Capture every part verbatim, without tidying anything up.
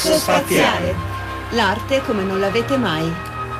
Coxo Spaziale. L'arte come non l'avete mai.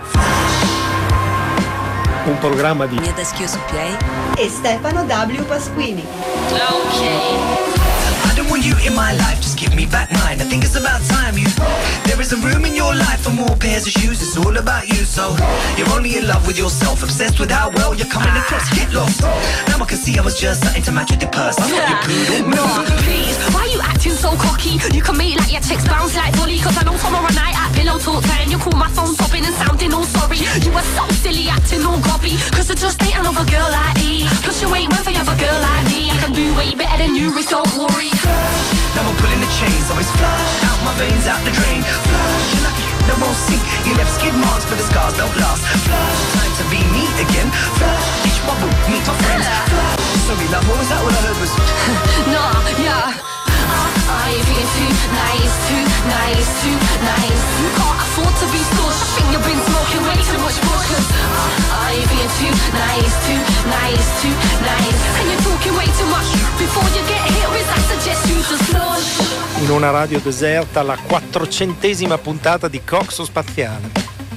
Un programma di Mia Teschio su P A e Stefano W. Pasquini. Ok. I don't want you in my life, just give me back mine. I think it's about time you. There is a room in your life for more pairs of shoes. It's all about you, so you're only in love with yourself, obsessed with how well you're coming across. Get lost. Now I can see I was just something to match with your purse. I'm not your poodle. No, please, why you acting so cocky? You can make like your chicks bounce like volley. Cause I know tomorrow night at pillow talk time you call my phone sobbing and sounding all sorry. You were so silly acting all grubby. Cause I just ain't another girl like me. Plus you ain't one for another girl like me. I can do way better than you, Rich, don't worry. Now I'm pulling the chains, always flush out my veins, out the drain. Flush, you're lucky that won't sink. You left skid marks, but the scars don't last. Flush, time to be me again. Flush, each bubble, meet my friends. Flush, sorry love, what was that? All I heard was Nah, yeah. I ain't being too nice, too nice, too nice. You can't afford to be stush. I think you've been smoking way too much bush. Cause I ain't being too nice, too nice, too nice. And you're talking way too much. Before you get hit with, I suggest you to slush. in una radio deserta, la quattrocentesima puntata di Coxo Spaziale.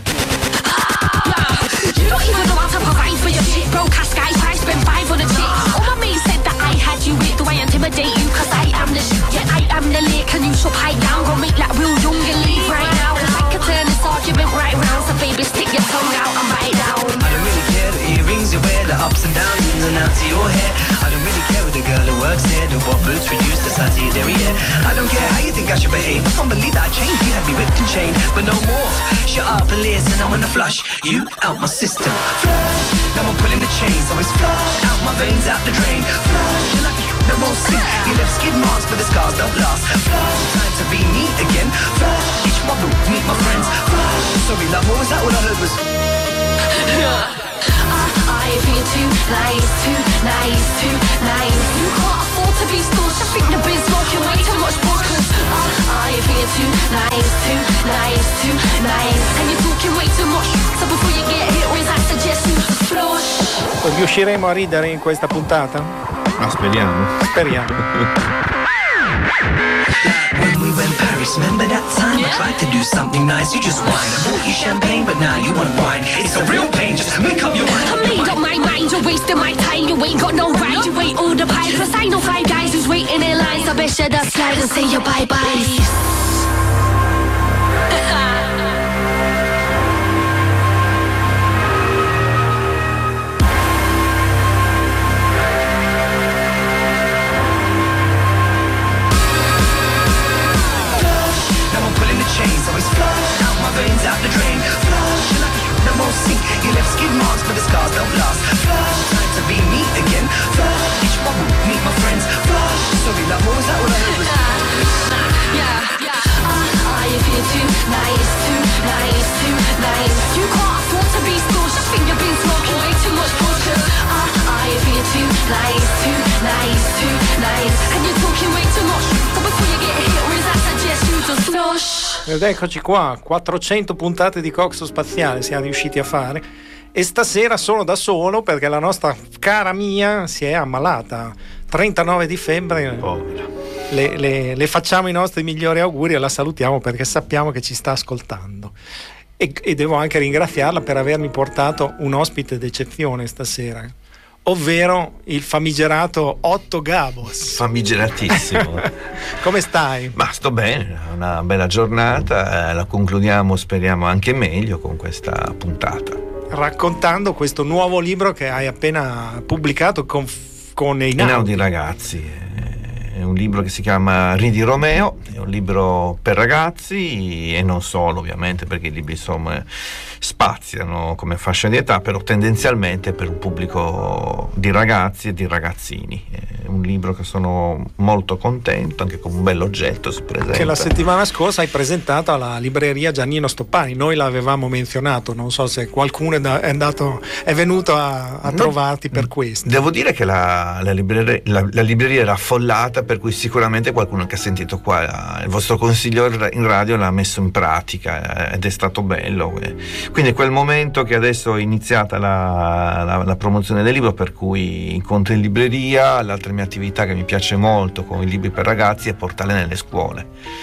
You don't even know how to provide for your shit. Broke ass guys, I spent five on a chick. All my mates said that I had you with. Do I intimidate you? Cause I am the shit. Yeah, I am the lick. And you should pipe down. Go make like real young and leave right now. Cause I could turn this argument right round. So baby, stick your tongue out and bite down. I don't really care the earrings you wear, the ups and downs, ins and outs of your hair. I don't really care with the girl who works here, the what boots reduce the size of your derriere. I don't care how you think I should behave. I can't believe that I changed. You had me whipped and chained, but no more. Shut up and listen, I wanna flush you out my system. Flush, now I'm pulling the chains, always flush out my veins, out the drain. Flush, you're lucky that won't sink. You left skid marks, but the scars don't last. Flush, time to be me again. Flush, each bubble, meet my friends. Flush, sorry love, what was that? All I heard was I feel too nice, too nice, too nice. You can't afford to be stush. I think you've been smoking way too much bush. I feel too nice, too nice, too nice. And you're talking way too much. So before you get hit with, I suggest you to flush. Riusciremo a ridere in questa puntata? Ma speriamo. Speriamo. when we went Paris, remember that time? Yeah. I tried to do something nice, you just whine. I bought you champagne, but now you want wine. It's a real pain, just make up your mind. I made up my mind, you're wasting my time. You ain't got no right, you ain't all the pie. Cause I know five guys who's waiting in line. So best shed that slide and say your bye-bye. Veins out the drain. Flush, you're lucky that won't sink. You left skid marks, but the scars don't last. Flush, time to be me again. Flush, each bubble, meet my friends. Flush, sorry love, what was that? All I heard was yeah, yeah. Uh, I feel too nice, too nice, too nice. You can't afford to be stush. I think you've been smoking way too much bush. Uh, I feel too nice, too nice, too nice. And you're talking way too much. So before you get hit with, I suggest you to flush. Ed eccoci qua, quattrocento puntate di Coxo Spaziale siamo riusciti a fare, e stasera sono da solo perché la nostra cara Mia si è ammalata, trentanove di febbre. Povera. Le, le, le facciamo i nostri migliori auguri e la salutiamo perché sappiamo che ci sta ascoltando, e, e devo anche ringraziarla per avermi portato un ospite d'eccezione stasera, ovvero il famigerato Otto Gabos. Famigeratissimo. Come stai? Ma sto bene, una bella giornata, eh, la concludiamo speriamo anche meglio con questa puntata. Raccontando questo nuovo libro che hai appena pubblicato con, con Einaudi. Einaudi Ragazzi. È un libro che si chiama Ridi Romeo, è un libro per ragazzi e non solo, ovviamente, perché i libri insomma spaziano come fascia di età, però tendenzialmente per un pubblico di ragazzi e di ragazzini. È un libro che sono molto contento, anche con un bell'oggetto si presenta. Che la settimana scorsa hai presentato alla libreria Giannino Stoppani, noi l'avevamo menzionato, non so se qualcuno è andato, è venuto a, a trovarti no, per questo. Devo dire che la, la, libreria, la, la libreria era affollata, per cui sicuramente qualcuno che ha sentito qua il vostro consiglio in radio l'ha messo in pratica ed è stato bello. Quindi è quel momento che adesso è iniziata la, la, la promozione del libro, per cui incontri in libreria. L'altra mia attività che mi piace molto con i libri per ragazzi è portarli nelle scuole.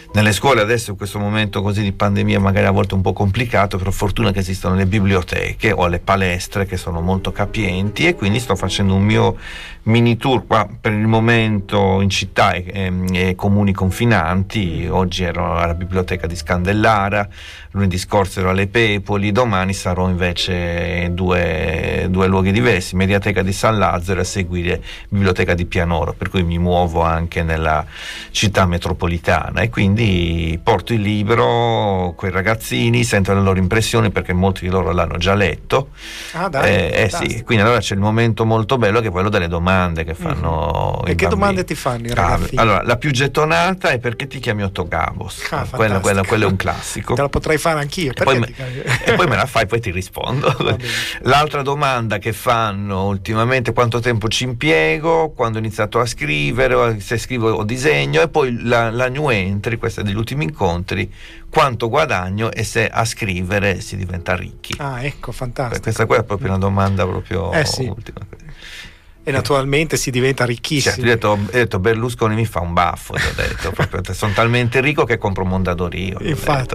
nelle scuole adesso, in questo momento così di pandemia, magari a volte un po' complicato, per fortuna che esistono le biblioteche o le palestre che sono molto capienti, e quindi sto facendo un mio mini tour qua per il momento in città e, e, e comuni confinanti. Oggi ero alla biblioteca di Scandellara, lunedì scorso ero alle Pepoli, domani sarò invece in due, due luoghi diversi, Mediateca di San Lazzaro e a seguire Biblioteca di Pianoro, per cui mi muovo anche nella città metropolitana e quindi porto il libro con i ragazzini, sento le loro impressioni perché molti di loro l'hanno già letto. Ah, dai, eh, eh sì, quindi allora c'è il momento molto bello che è quello delle domande che fanno. Mm-hmm. E che bambini. domande ti fanno i ragazzi? Ah, allora, la più gettonata è: perché ti chiami Otto Gabos? Ah, quella, quella, quello è un classico. Te la potrei fare anch'io. E poi, ti... me, e poi me la fai, poi ti rispondo. L'altra domanda che fanno ultimamente: quanto tempo ci impiego, quando ho iniziato a scrivere, se scrivo o disegno, e poi la, la new entry, questa è degli ultimi incontri: quanto guadagno e se a scrivere si diventa ricchi. Ah, ecco, fantastico. Questa qua è proprio una domanda proprio eh sì. ultima. E naturalmente si diventa ricchissimi. Certo, ho detto, ho detto Berlusconi mi fa un baffo, ho detto, proprio, sono talmente ricco che compro Mondadori. Infatti,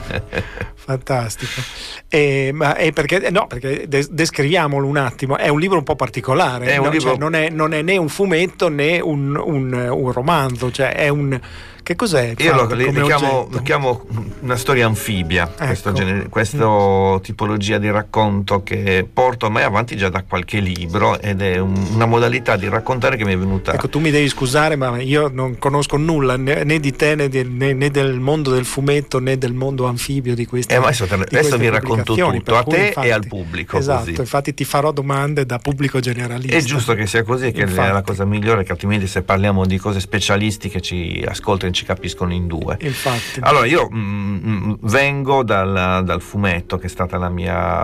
fantastico. E, ma è perché, no, perché des- descriviamolo un attimo, è un libro un po' particolare, è un no? libro... Cioè, non, è, non è né un fumetto né un, un, un romanzo, cioè è un... Che cos'è? Io lo, le, le chiamo, lo chiamo una storia anfibia, ecco. questo genere, questa mm. tipologia di racconto che porto ormai avanti già da qualche libro, ed è un, una modalità di raccontare che mi è venuta. Ecco, tu mi devi scusare, ma io non conosco nulla né, né di te né, di, né, né del mondo del fumetto né del mondo anfibio di questi. Eh, ma adesso, te, adesso vi racconto tutto a te infatti, e al pubblico. Esatto, così. Infatti ti farò domande da pubblico generalista. È giusto che sia così, che infatti. È la cosa migliore, che altrimenti se parliamo di cose specialistiche ci ascoltano e ci capiscono in due. Infatti. Allora io mh, vengo dal, dal fumetto, che è stata la mia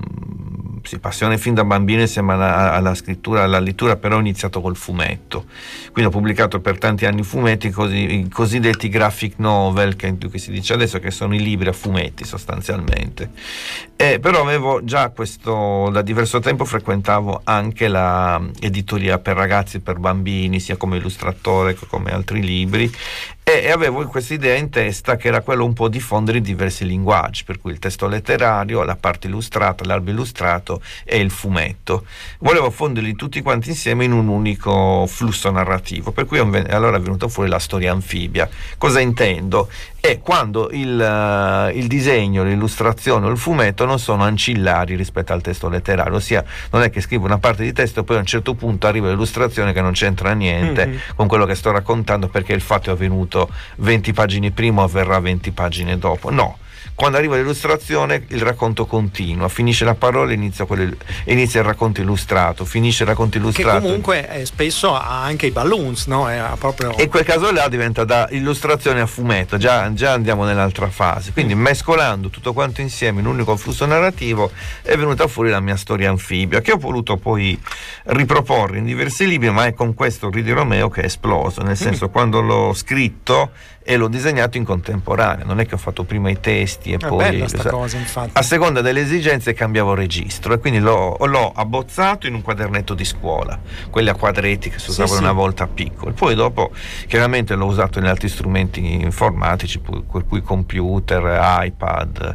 mh, sì, passione fin da bambino insieme alla, alla scrittura, alla lettura, però ho iniziato col fumetto, quindi ho pubblicato per tanti anni fumetti, così, i cosiddetti graphic novel, che, che si dice adesso, che sono i libri a fumetti sostanzialmente. Eh, però avevo già questo, da diverso tempo frequentavo anche la editoria per ragazzi e per bambini, sia come illustratore che come altri libri, e, e avevo questa idea in testa, che era quello un po' diffondere in diversi linguaggi, per cui il testo letterario, la parte illustrata, l'albo illustrato e il fumetto. Volevo fonderli tutti quanti insieme in un unico flusso narrativo, per cui allora è venuta fuori la storia anfibia. Cosa intendo? È quando il, uh, il disegno, l'illustrazione o il fumetto non sono ancillari rispetto al testo letterario, ossia non è che scrivo una parte di testo e poi a un certo punto arriva l'illustrazione che non c'entra niente mm-hmm. con quello che sto raccontando, perché il fatto è avvenuto venti pagine prima o avverrà venti pagine dopo. No. Quando arriva l'illustrazione il racconto continua, finisce la parola, inizia, quello, inizia il racconto illustrato, finisce il racconto illustrato. Che comunque eh, spesso ha anche i balloons, no? È proprio... E in quel caso là diventa da illustrazione a fumetto, già, già andiamo nell'altra fase. Quindi mescolando tutto quanto insieme in un unico flusso narrativo è venuta fuori la mia storia anfibia, che ho voluto poi riproporre in diversi libri, ma è con questo Ridi Romeo che è esploso, nel senso mm. quando l'ho scritto e l'ho disegnato in contemporanea, non è che ho fatto prima i testi e è poi bella sta cosa, infatti. A seconda delle esigenze cambiavo registro, e quindi l'ho, l'ho abbozzato in un quadernetto di scuola, quelli a quadretti che si usavano sì, una sì. volta piccoli, poi dopo chiaramente l'ho usato in altri strumenti informatici, per cui computer, iPad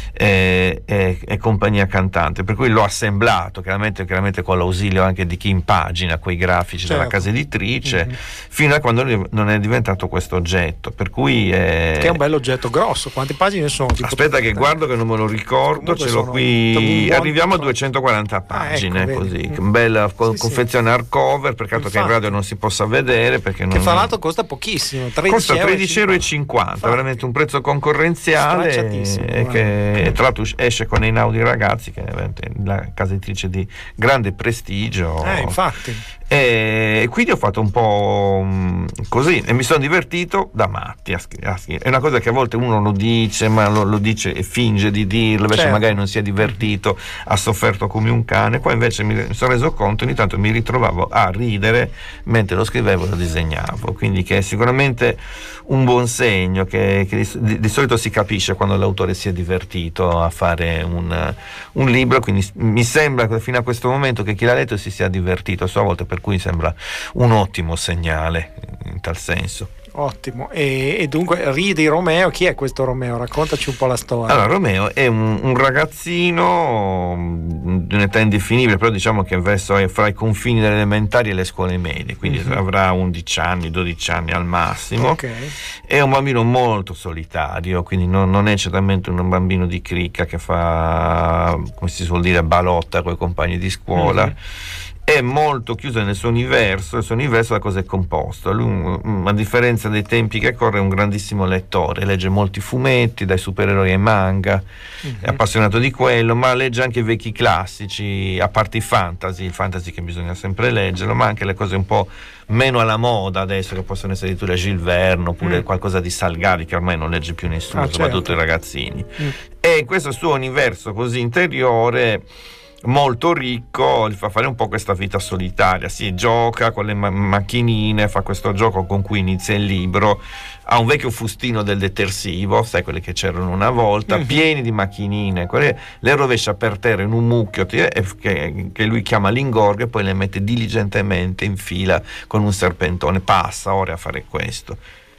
e, e, e compagnia cantante, per cui l'ho assemblato chiaramente, chiaramente con l'ausilio anche di chi impagina quei grafici certo. della casa editrice, mm-hmm. fino a quando non è diventato questo oggetto. Per cui è... che è un bello oggetto grosso. Quante pagine sono? Tipo Aspetta che guardo, che non me lo ricordo. Ce l'ho qui, arriviamo a duecentoquaranta pagine, ah, ecco, così mm. bella sì, confezione sì. hardcover, peccato che in radio non si possa vedere, perché che non... fra l'altro costa pochissimo, costa tredici euro e cinquanta, veramente un prezzo concorrenziale, e che tra l'altro esce con Einaudi Ragazzi, che è la casa editrice di grande prestigio, eh, infatti. E quindi ho fatto un po' così e mi sono divertito da matti a scrivere. È una cosa che a volte uno lo dice, ma lo, lo dice e finge di dirlo, invece certo. magari non si è divertito, ha sofferto come un cane. Qua invece mi sono reso conto, ogni tanto mi ritrovavo a ridere mentre lo scrivevo e lo disegnavo, quindi che è sicuramente un buon segno, che, che di, di solito si capisce quando l'autore si è divertito a fare un, un libro, quindi mi sembra che fino a questo momento che chi l'ha letto si sia divertito a sua volta, per cui sembra un ottimo segnale in tal senso. Ottimo. E, e dunque ridi Romeo, chi è questo Romeo? Raccontaci un po' la storia. Allora, Romeo è un, un ragazzino di un'età indefinibile, però diciamo che verso fra i confini delle elementari e le scuole medie, quindi mm-hmm. avrà undici anni, dodici anni al massimo. Okay. È un bambino molto solitario, quindi non, non è certamente un bambino di cricca che fa, come si suol dire, balotta con i compagni di scuola. Mm-hmm. È molto chiuso nel suo universo, il suo universo da cosa è composto. Lui, a differenza dei tempi che corre, è un grandissimo lettore, legge molti fumetti, dai supereroi ai manga, mm-hmm. è appassionato di quello, ma legge anche vecchi classici, a parte i fantasy, il fantasy che bisogna sempre leggerlo, ma anche le cose un po' meno alla moda adesso, che possono essere addirittura Gilles Verne, oppure mm. qualcosa di Salgari, che ormai non legge più nessuno, ah, soprattutto certo. i ragazzini. Mm. E in questo suo universo così interiore, molto ricco, gli fa fare un po' questa vita solitaria. Si gioca con le ma- macchinine, fa questo gioco con cui inizia il libro, ha un vecchio fustino del detersivo, sai, quelli che c'erano una volta, mm-hmm. pieni di macchinine, quelle le rovescia per terra in un mucchio che, che lui chiama l'ingorgo, e poi le mette diligentemente in fila con un serpentone, passa ore a fare questo.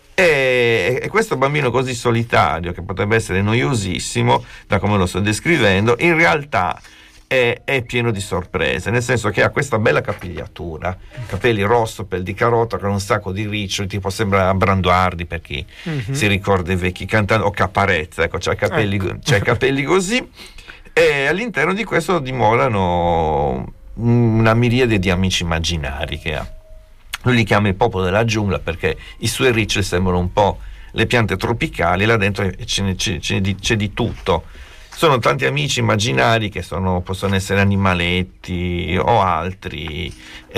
E, e questo bambino così solitario, che potrebbe essere noiosissimo da come lo sto descrivendo, in realtà È, è pieno di sorprese, nel senso che ha questa bella capigliatura, capelli rosso, pel di carota, con un sacco di riccioli, tipo sembra Branduardi, per chi mm-hmm. si ricorda i vecchi cantanti, o Caparezza, ecco, c'ha i capelli, ecco. c'ha i capelli così, e all'interno di questo dimorano una miriade di amici immaginari che ha. Lui li chiama il popolo della giungla perché i suoi riccioli sembrano un po' le piante tropicali, là dentro ce n'è, c'è, c'è, di, c'è di tutto. Sono tanti amici immaginari che sono, possono essere animaletti o altri,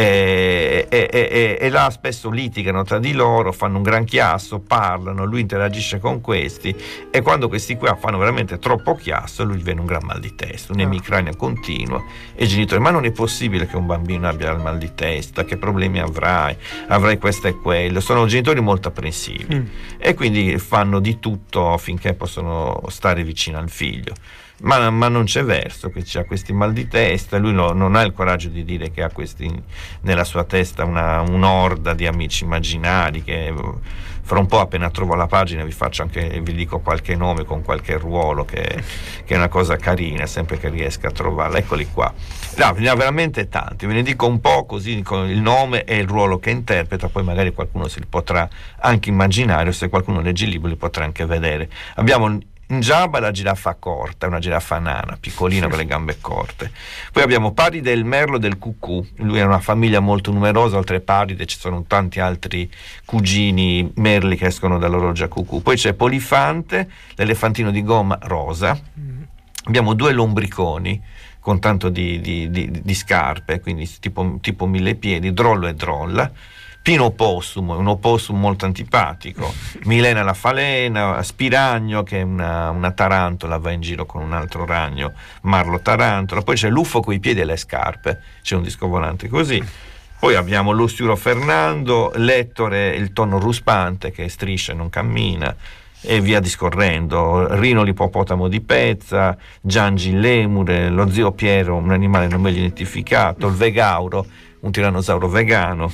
e, e, e, e là spesso litigano tra di loro, fanno un gran chiasso, parlano, lui interagisce con questi, e quando questi qua fanno veramente troppo chiasso, lui gli viene un gran mal di testa, un'emicrania continua, e i genitori: ma non è possibile che un bambino abbia il mal di testa, che problemi avrai, avrai questo e quello. Sono genitori molto apprensivi mm. e quindi fanno di tutto affinché possano stare vicino al figlio. Ma, ma non c'è verso, che c'ha questi mal di testa, lui no, non ha il coraggio di dire che ha questi nella sua testa una, un'orda di amici immaginari, che fra un po', appena trovo la pagina, vi faccio anche, vi dico qualche nome con qualche ruolo, che, che è una cosa carina, sempre che riesca a trovarla. Eccoli qua, no, ne ha veramente tanti, ve ne dico un po' così con il nome e il ruolo che interpreta, poi magari qualcuno si li potrà anche immaginare, o se qualcuno legge il libro li potrà anche vedere. Abbiamo Njaba, la giraffa corta, una giraffa nana, piccolina con le gambe corte. Poi abbiamo Paride, il merlo del cucù, lui è una famiglia molto numerosa, oltre a Paride ci sono tanti altri cugini merli che escono dall'orologia cucù. Poi c'è Polifante, l'elefantino di gomma rosa. Abbiamo due lombriconi con tanto di, di, di, di scarpe, quindi tipo, tipo mille piedi, Drollo e Drolla. Pino Opossum, un opossum molto antipatico, Milena la falena, Spiragno, che è una, una tarantola, va in giro con un altro ragno, Marlo tarantola. Poi c'è Luffo coi piedi e le scarpe, c'è un disco volante così. Poi abbiamo Lustiuro Fernando, Lettore, il tonno ruspante, che striscia e non cammina, e via discorrendo. Rino l'ippopotamo di Pezza, Giangi il lemure, lo zio Piero, un animale non meglio identificato, il Vegauro, un tirannosauro vegano.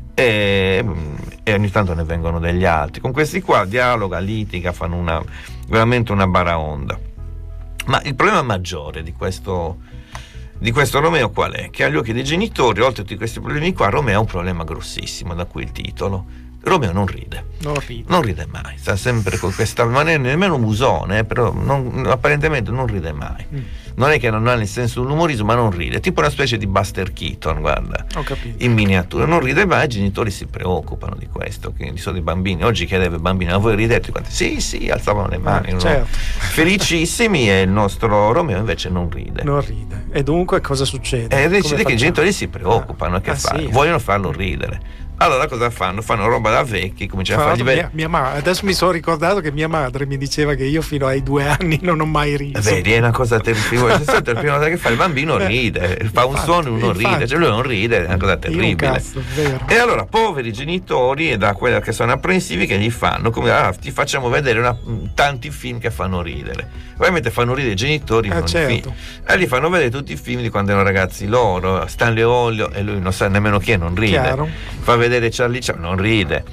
E, e ogni tanto ne vengono degli altri. Con questi qua dialoga, litiga, fanno una, veramente una baraonda. Ma il problema maggiore di questo, di questo Romeo qual è? Che agli occhi dei genitori, oltre a tutti questi problemi qua, Romeo ha un problema grossissimo, da cui il titolo. Romeo non ride, non ride, non ride mai, sta sempre con questa maniera, nemmeno musone, eh, però non, apparentemente non ride mai. Mm. Non è che non ha il senso dell'umorismo, ma non ride, tipo una specie di Buster Keaton, guarda, ho capito, in miniatura. Non ride mai, i genitori si preoccupano di questo, che di solito i bambini, oggi chiedeva ai bambini: ma voi ridete? Quanti? Sì, sì, alzavano le mani, eh, no? certo. Felicissimi, e il nostro Romeo invece non ride. Non ride. E dunque cosa succede? E decide che i genitori si preoccupano, ah. che ah, fanno? Sì. Vogliono farlo ridere. Allora cosa fanno? Fanno roba da vecchi, cominciano a fargli vedere. Mia, mia madre, adesso mi sono ricordato che mia madre mi diceva che io fino ai due anni non ho mai riso. Vedi, è una cosa terribile. La prima cosa che fa il bambino ride, fa un suono e uno infatti, ride, cioè lui non ride, è una cosa terribile. Cazzo, vero. E allora, poveri genitori, e da quelli che sono apprensivi, che gli fanno come: ah, ti facciamo vedere una, tanti film che fanno ridere. Ovviamente fanno ridere i genitori, eh, non certo. film. E gli fanno vedere tutti i film di quando erano ragazzi loro, Stanley Olio, e lui non sa nemmeno chi è, non ride. Chiaro. Fa vedere vedere Charlie Chaplin, non ride.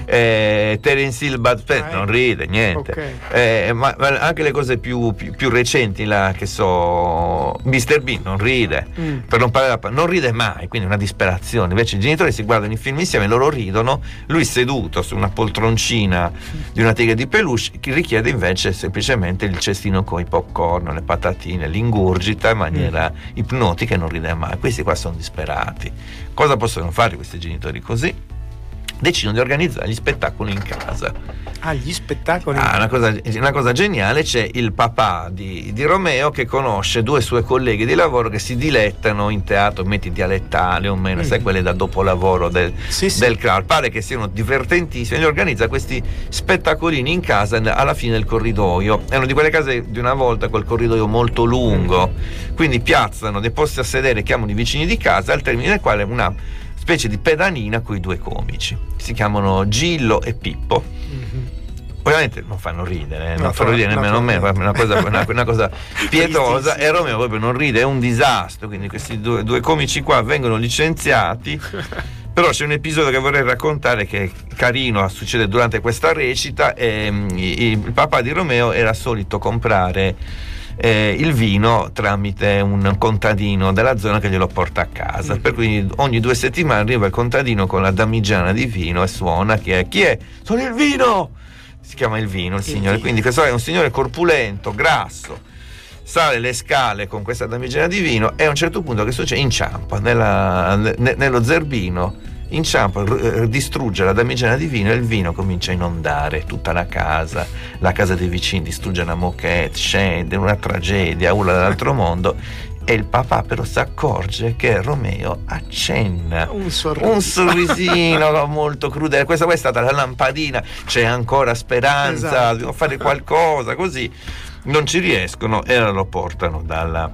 eh, Terence Hill, Bud Spencer, Ah, non ride niente. ok. Eh, ma, ma anche le cose più, più, più recenti, là, che so, mister Bean non ride, Mm. per non parlare, non ride mai, quindi è una disperazione. Invece i genitori si guardano i film insieme, loro ridono, lui seduto su una poltroncina di una tigre di peluche, chi richiede invece semplicemente il cestino con i popcorn, le patatine, l'ingurgita in maniera Mm. ipnotica e non ride mai. Questi qua sono disperati. Cosa possono fare questi genitori così? Decidono di organizzare gli spettacoli in casa. Ah, gli spettacoli. Ah, una, cosa, una cosa geniale, c'è il papà di, di Romeo che conosce due suoi colleghi di lavoro che si dilettano in teatro, metti dialettale o meno, Mm. sai, quelle da dopolavoro del, Sì, sì. del crowd, pare che siano divertentissimi, e organizza questi spettacolini in casa alla fine del corridoio. Erano di quelle case di una volta col corridoio molto lungo, quindi piazzano dei posti a sedere, chiamano i vicini di casa, al termine del quale una specie di pedanina con i due comici, si chiamano Gillo e Pippo. Mhm. Ovviamente non fanno ridere, eh, No, non fanno ridere nemmeno me, è una cosa, una, una cosa pietosa, e Romeo proprio non ride, è un disastro. Quindi questi due, due comici qua vengono licenziati. Però c'è un episodio che vorrei raccontare che è carino, succede durante questa recita. ehm, il papà di Romeo era solito comprare eh, il vino tramite un contadino della zona che glielo porta a casa, per cui ogni due settimane arriva il contadino con la damigiana di vino e suona: chi è? Chi è? Sono il vino! Si chiama il vino il signore, quindi questo è un signore corpulento, grasso, sale le scale con questa damigiana di vino e a un certo punto che succede? Inciampa nella, ne, nello zerbino, inciampa, r- distrugge la damigiana di vino e il vino comincia a inondare tutta la casa, la casa dei vicini, distrugge una moquette, scende, una tragedia, una dall'altro mondo. E il papà però si accorge che Romeo accenna Un sorriso. un sorrisino molto crudele. Questa qua è stata la lampadina, c'è ancora speranza, Esatto. dobbiamo fare qualcosa, così non ci riescono e lo portano dalla,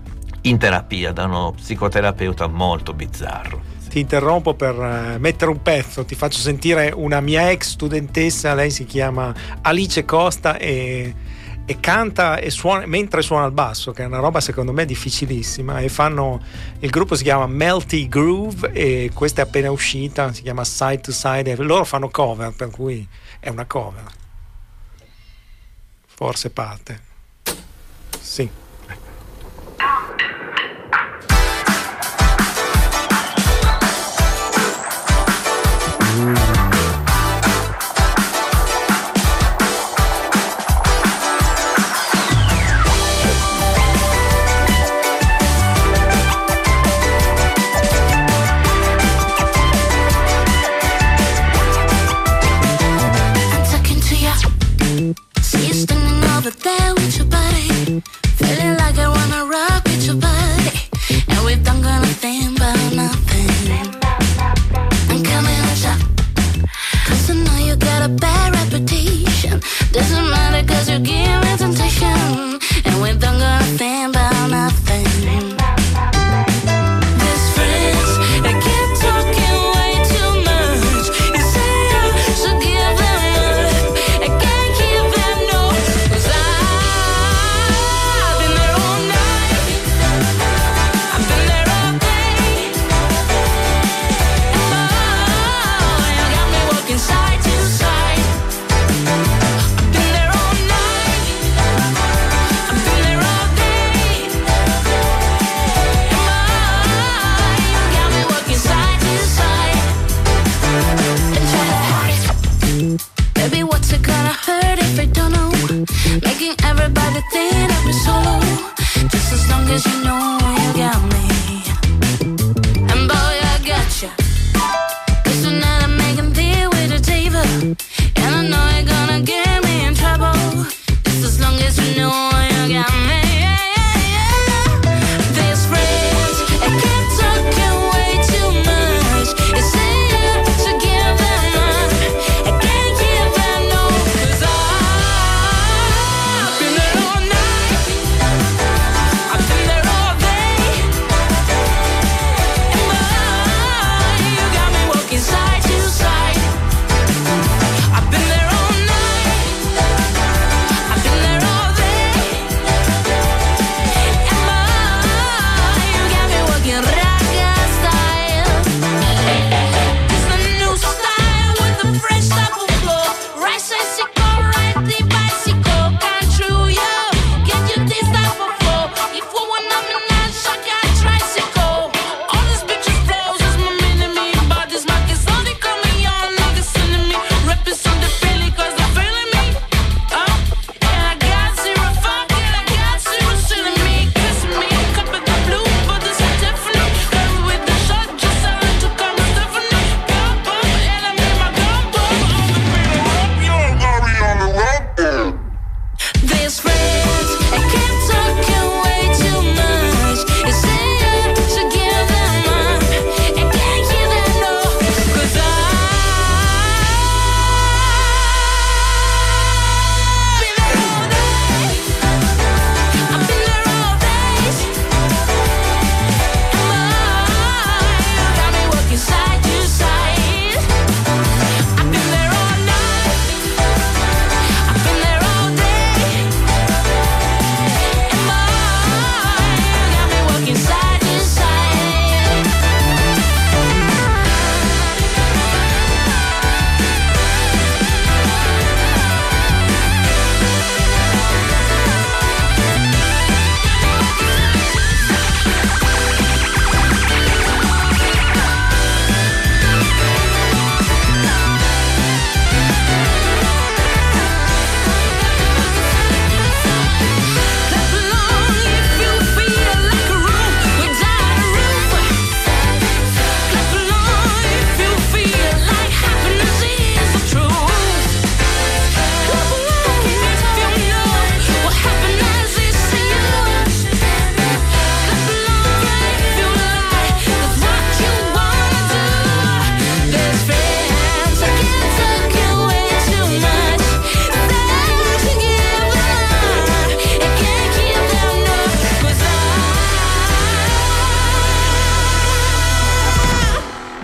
in terapia da uno psicoterapeuta molto bizzarro. Ti interrompo per eh, mettere un pezzo, ti faccio sentire una mia ex studentessa, lei si chiama Alice Costa e, e canta e suona mentre suona il basso, che è una roba secondo me difficilissima, e fanno, il gruppo si chiama Melty Groove e questa è appena uscita, si chiama Side to Side, e loro fanno cover, per cui è una cover, forse parte, sì. I'm talking to ya. See you standing over there with your body. Feel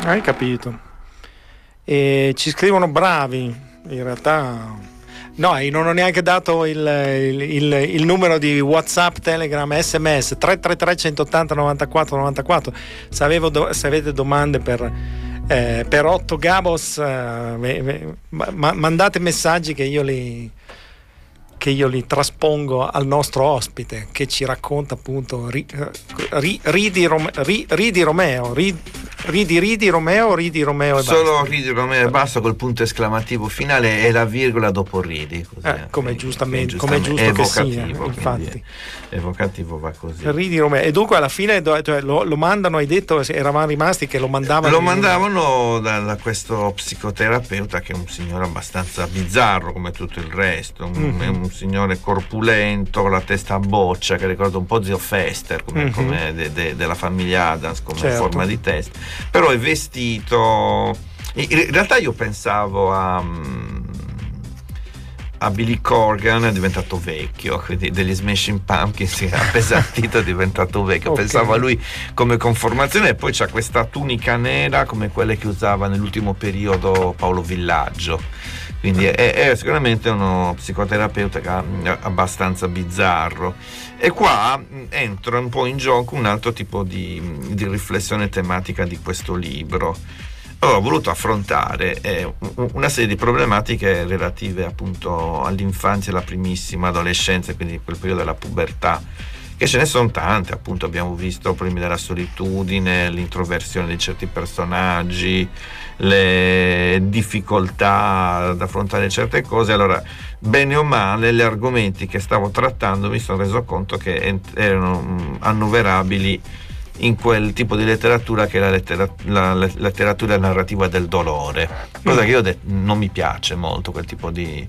Hai capito? E ci scrivono bravi, in realtà no, io non ho neanche dato il, il, il, il numero di WhatsApp, Telegram, S M S tre tre tre centottanta novantaquattro novantaquattro. Se, avevo do, se avete domande per, eh, per Otto Gabos, eh, me, me, ma, mandate messaggi che io li che io li traspongo al nostro ospite, che ci racconta appunto ri, ri, Ridi, Rome, ri, Ridi Romeo ri, Ridi Ridi Romeo Ridi Romeo e solo basta. Ridi Romeo e basta, col punto esclamativo finale e la virgola dopo Ridi, così, eh, come quindi, giustamente, come come giusto che sia, evocativo, infatti evocativo va così. Ridi Romeo. E dunque alla fine cioè, lo, lo mandano, hai detto, eravamo rimasti che lo mandavano lo mandavano da, da questo psicoterapeuta, che è un signore abbastanza bizzarro come tutto il resto, mm-hmm. è un signore corpulento con la testa a boccia, che ricorda un po' Zio Fester come, mm-hmm. come de, de, della famiglia Addams, come certo. forma di testa, però è vestito, in realtà io pensavo a a Billy Corgan, è diventato vecchio, quindi degli Smashing Pumpkins, si è appesantito, è diventato vecchio. Okay. Pensavo a lui come conformazione, e poi c'ha questa tunica nera come quelle che usava nell'ultimo periodo Paolo Villaggio, quindi è, è sicuramente uno psicoterapeuta abbastanza bizzarro. E qua entra un po' in gioco un altro tipo di, di riflessione tematica di questo libro. Ho voluto affrontare eh, una serie di problematiche relative appunto all'infanzia e alla primissima adolescenza, quindi quel periodo della pubertà, che ce ne sono tante, appunto abbiamo visto problemi della solitudine, l'introversione di certi personaggi, le difficoltà ad affrontare certe cose. Allora, bene o male, gli argomenti che stavo trattando mi sono reso conto che erano annoverabili in quel tipo di letteratura che è la, lettera, la, la letteratura narrativa del dolore, cosa che io de- non mi piace molto, quel tipo di,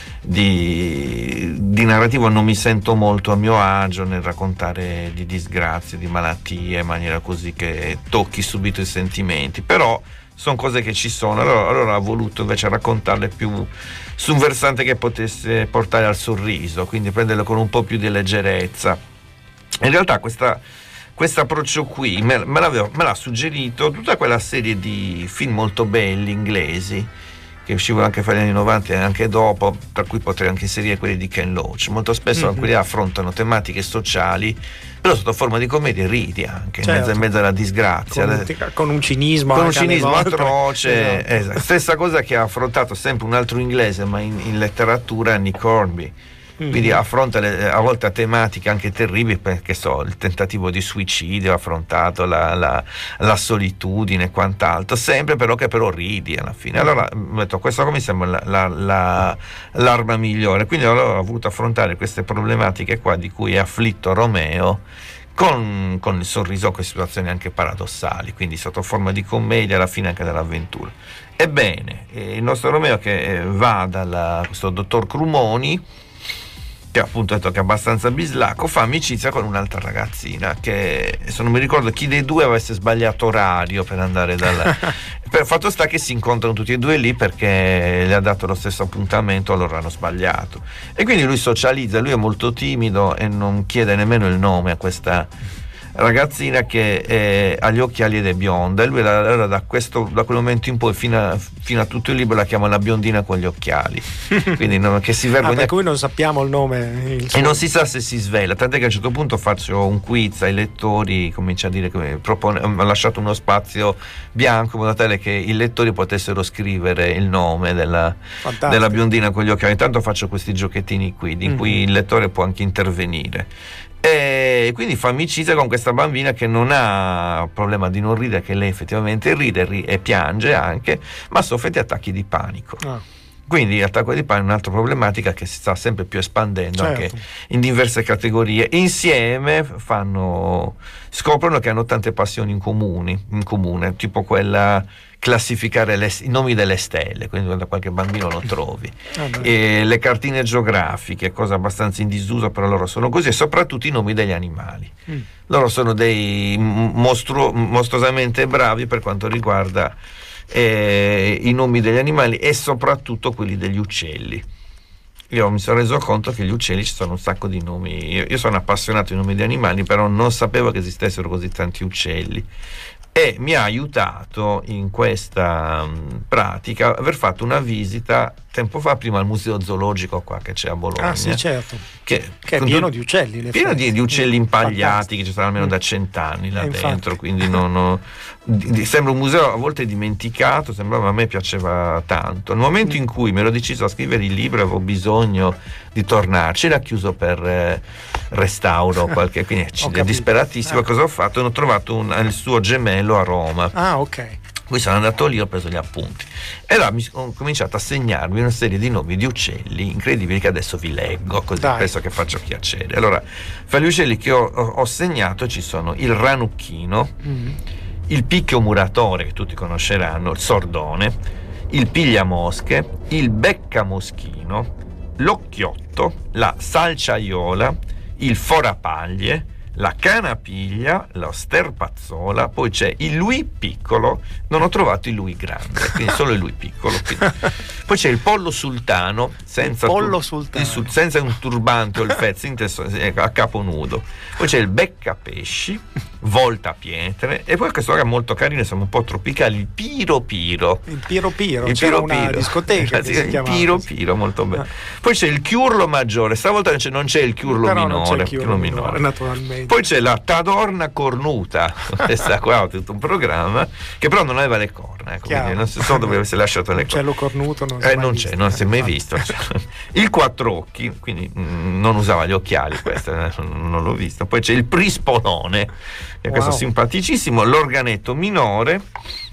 di, di narrativa non mi sento molto a mio agio nel raccontare di disgrazie, di malattie in maniera così che tocchi subito i sentimenti, però sono cose che ci sono. Allora, allora ho voluto invece raccontarle più su un versante che potesse portare al sorriso, quindi prenderle con un po' più di leggerezza. In realtà questa Questo approccio qui me, me, me l'ha suggerito tutta quella serie di film molto belli inglesi che uscivano anche fra gli anni novanta e anche dopo, tra cui potrei anche inserire quelli di Ken Loach. Molto spesso mm-hmm. quelli affrontano tematiche sociali, però sotto forma di commedia, ridi anche, certo. in, mezzo, in mezzo alla disgrazia, con, con un cinismo con un cinismo atroce. Esatto. Esatto. Stessa cosa che ha affrontato sempre un altro inglese, ma in, in letteratura, Nick Hornby. Quindi affronta le, a volte a tematiche anche terribili, perché so, il tentativo di suicidio, ha affrontato la, la, la solitudine e quant'altro, sempre però che però ridi alla fine. Allora ho detto, questo come mi sembra la, la, la, l'arma migliore, quindi allora ho voluto affrontare queste problematiche qua di cui è afflitto Romeo con, con il sorriso, con situazioni anche paradossali, quindi sotto forma di commedia, alla fine anche dell'avventura. Ebbene, il nostro Romeo che va da questo dottor Crumoni, che appunto ha detto che è abbastanza bislacco, fa amicizia con un'altra ragazzina che, se non mi ricordo chi dei due avesse sbagliato orario per andare dal per fatto sta che si incontrano tutti e due lì perché le ha dato lo stesso appuntamento, allora hanno sbagliato, e quindi lui socializza. Lui è molto timido e non chiede nemmeno il nome a questa ragazzina che è, ha gli occhiali ed è bionda, e lui allora da, questo, da quel momento in poi fino a, fino a tutto il libro la chiama la biondina con gli occhiali, quindi non, che si vergogna, ah, per cui non sappiamo il nome, il e non si sa se si svela, tant'è che a un certo punto faccio un quiz ai lettori, comincia a dire che propone, ha lasciato uno spazio bianco in modo tale che i lettori potessero scrivere il nome della, della biondina con gli occhiali. Intanto faccio questi giochettini qui in mm-hmm. cui il lettore può anche intervenire. E quindi fa amicizia con questa bambina che non ha problema di non ridere, che lei effettivamente ride e piange anche, ma soffre di attacchi di panico. Ah. Quindi l'attacco di panico è un'altra problematica che si sta sempre più espandendo, certo. anche in diverse categorie. Insieme fanno, scoprono che hanno tante passioni in comune, in comune, tipo quella classificare le, i nomi delle stelle, quindi quando qualche bambino lo trovi, ah, e le cartine geografiche, cosa abbastanza in disuso, però loro sono così, e soprattutto i nomi degli animali. Mm. Loro sono dei mostru- mostruosamente bravi per quanto riguarda eh, i nomi degli animali e soprattutto quelli degli uccelli. Io mi sono reso conto che gli uccelli ci sono un sacco di nomi. Io, io sono appassionato di nomi di animali, però non sapevo che esistessero così tanti uccelli. e mi ha aiutato in questa um, pratica aver fatto una visita tempo fa prima al museo zoologico qua che c'è a Bologna. Ah sì, certo, che, che è pieno di uccelli, pieno di, di uccelli impagliati. Fantastico. Che ci stanno almeno mm. da cent'anni là e dentro infatti. Quindi non, non, di, sembra un museo a volte dimenticato, sembrava, a me piaceva tanto. Nel momento mm. in cui mi ero deciso a scrivere il libro avevo bisogno di tornarci, era chiuso per eh, restauro qualche, quindi disperatissimo. Ah. Cosa ho fatto? Ho trovato un, il suo gemello a Roma. Ah, ok. Poi sono andato lì, ho preso gli appunti e allora mi, ho cominciato a segnarmi una serie di nomi di uccelli incredibili che adesso vi leggo, così Dai. penso che faccia piacere. Allora, fra gli uccelli che ho, ho, ho segnato ci sono il ranucchino, mm. il picchio muratore, che tutti conosceranno, il sordone, il pigliamosche, il beccamoschino, l'occhiotto, la salciaiola, il forapaglie, la canapiglia, la sterpazzola, poi c'è il lui piccolo, non ho trovato il lui grande, quindi solo il lui piccolo. Poi c'è il pollo sultano, senza, il pollo tur- sultano. Il, senza un turbante o il fezzing a capo nudo. Poi c'è il beccapesci, volta pietre, e poi questo è molto carino, siamo un po' tropicali, il piro piro. Il piro piro, il c'era piro una piro. discoteca Sì, che si il chiamava piro così. piro, molto bello. Poi c'è il chiurlo maggiore, stavolta non c'è il chiurlo Però minore, non c'è il chiurlo minore, minore, naturalmente. Poi c'è la tadorna cornuta, questa qua ho tutto un programma che però non aveva le corna, ecco, quindi non so dove avesse lasciato le corna. L'uccello cornuto non, eh, non c'è, non si è mai visto. Il quattro occhi, quindi mh, non usava gli occhiali, questo eh, non l'ho visto. Poi c'è il prispolone, che è wow. questo simpaticissimo, l'organetto minore,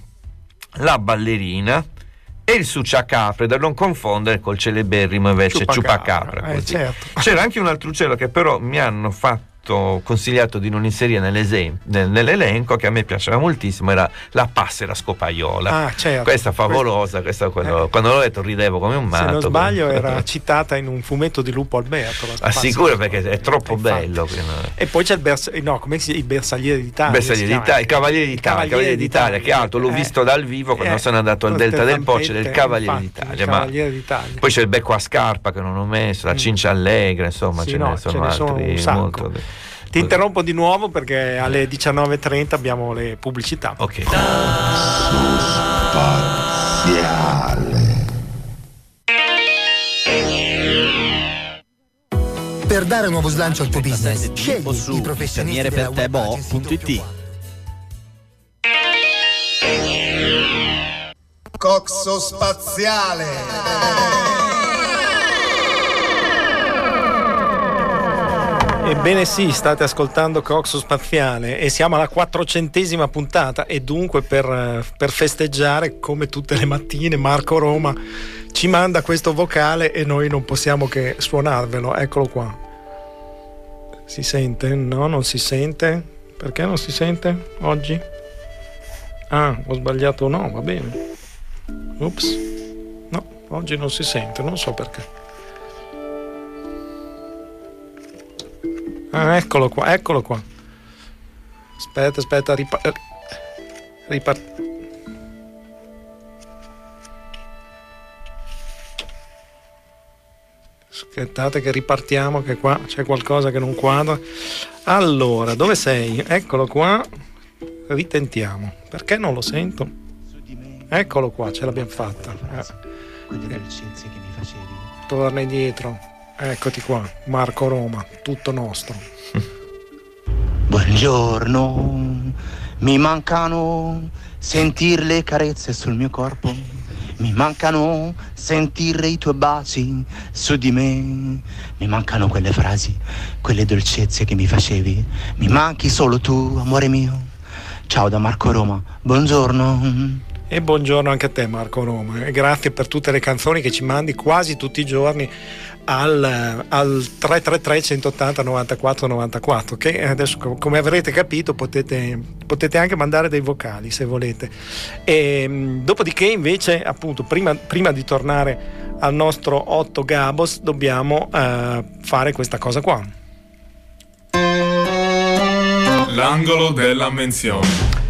la ballerina e il succiacapre, da non confondere col celeberrimo invece ciupacapra. Eh, certo. C'era anche un altro uccello che però mi hanno fatto consigliato di non inserire nell'elenco, che a me piaceva moltissimo, era la passera scopaiola. Ah, certo. Questa favolosa, questa quello, eh. quando l'ho letto ridevo come un matto. Se non sbaglio era citata in un fumetto di Lupo Alberto. Ah, sicuro, perché è troppo bello. E poi c'è il, bers- no, come si, il Bersagliere d'Italia. Bersagliere d'Italia, il Cavaliere d'Italia, il Cavaliere d'Italia, che altro l'ho eh, visto dal vivo quando eh, sono andato al Delta del Po, c'è del Cavaliere d'Italia. Il Cavaliere d'Italia. Poi c'è il becco a scarpa che non ho messo, la cincia allegra, insomma, sì, ce no, ne sono ce ne altri. Sono molto. Ti interrompo di nuovo perché alle diciannove e trenta abbiamo le pubblicità. Ok. Spaziale. Per dare nuovo slancio al tuo business, scegli i professionisti della web agency. Coxo Spaziale. Ebbene sì, state ascoltando Coxo Spaziale e siamo alla quattrocentesima puntata e dunque per, per festeggiare, come tutte le mattine, Marco Roma ci manda questo vocale e noi non possiamo che suonarvelo. Eccolo qua. Si sente? No, non si sente. Perché non si sente oggi? Ah, ho sbagliato, no, va bene. Ups. No, oggi non si sente, non so perché. Ah, eccolo qua, eccolo qua. Aspetta, aspetta, ripar... ripart... Aspettate che ripartiamo, che qua c'è qualcosa che non quadra. Allora, dove sei? Eccolo qua. Ritentiamo. Perché non lo sento? Eccolo qua, ce l'abbiamo fatta. Eh. Torna indietro. Eccoti qua, Marco Roma, tutto nostro. Buongiorno, mi mancano sentir le carezze sul mio corpo, mi mancano sentire i tuoi baci su di me, mi mancano quelle frasi, quelle dolcezze che mi facevi, mi manchi solo tu, amore mio. Ciao da Marco Roma, buongiorno. E buongiorno anche a te Marco Roma e grazie per tutte le canzoni che ci mandi quasi tutti i giorni al, al tre tre tre centottanta novantaquattro novantaquattro, che adesso come avrete capito potete, potete anche mandare dei vocali se volete. E dopodiché invece appunto prima, prima di tornare al nostro Otto Gabos dobbiamo uh, fare questa cosa qua. L'angolo della menzione.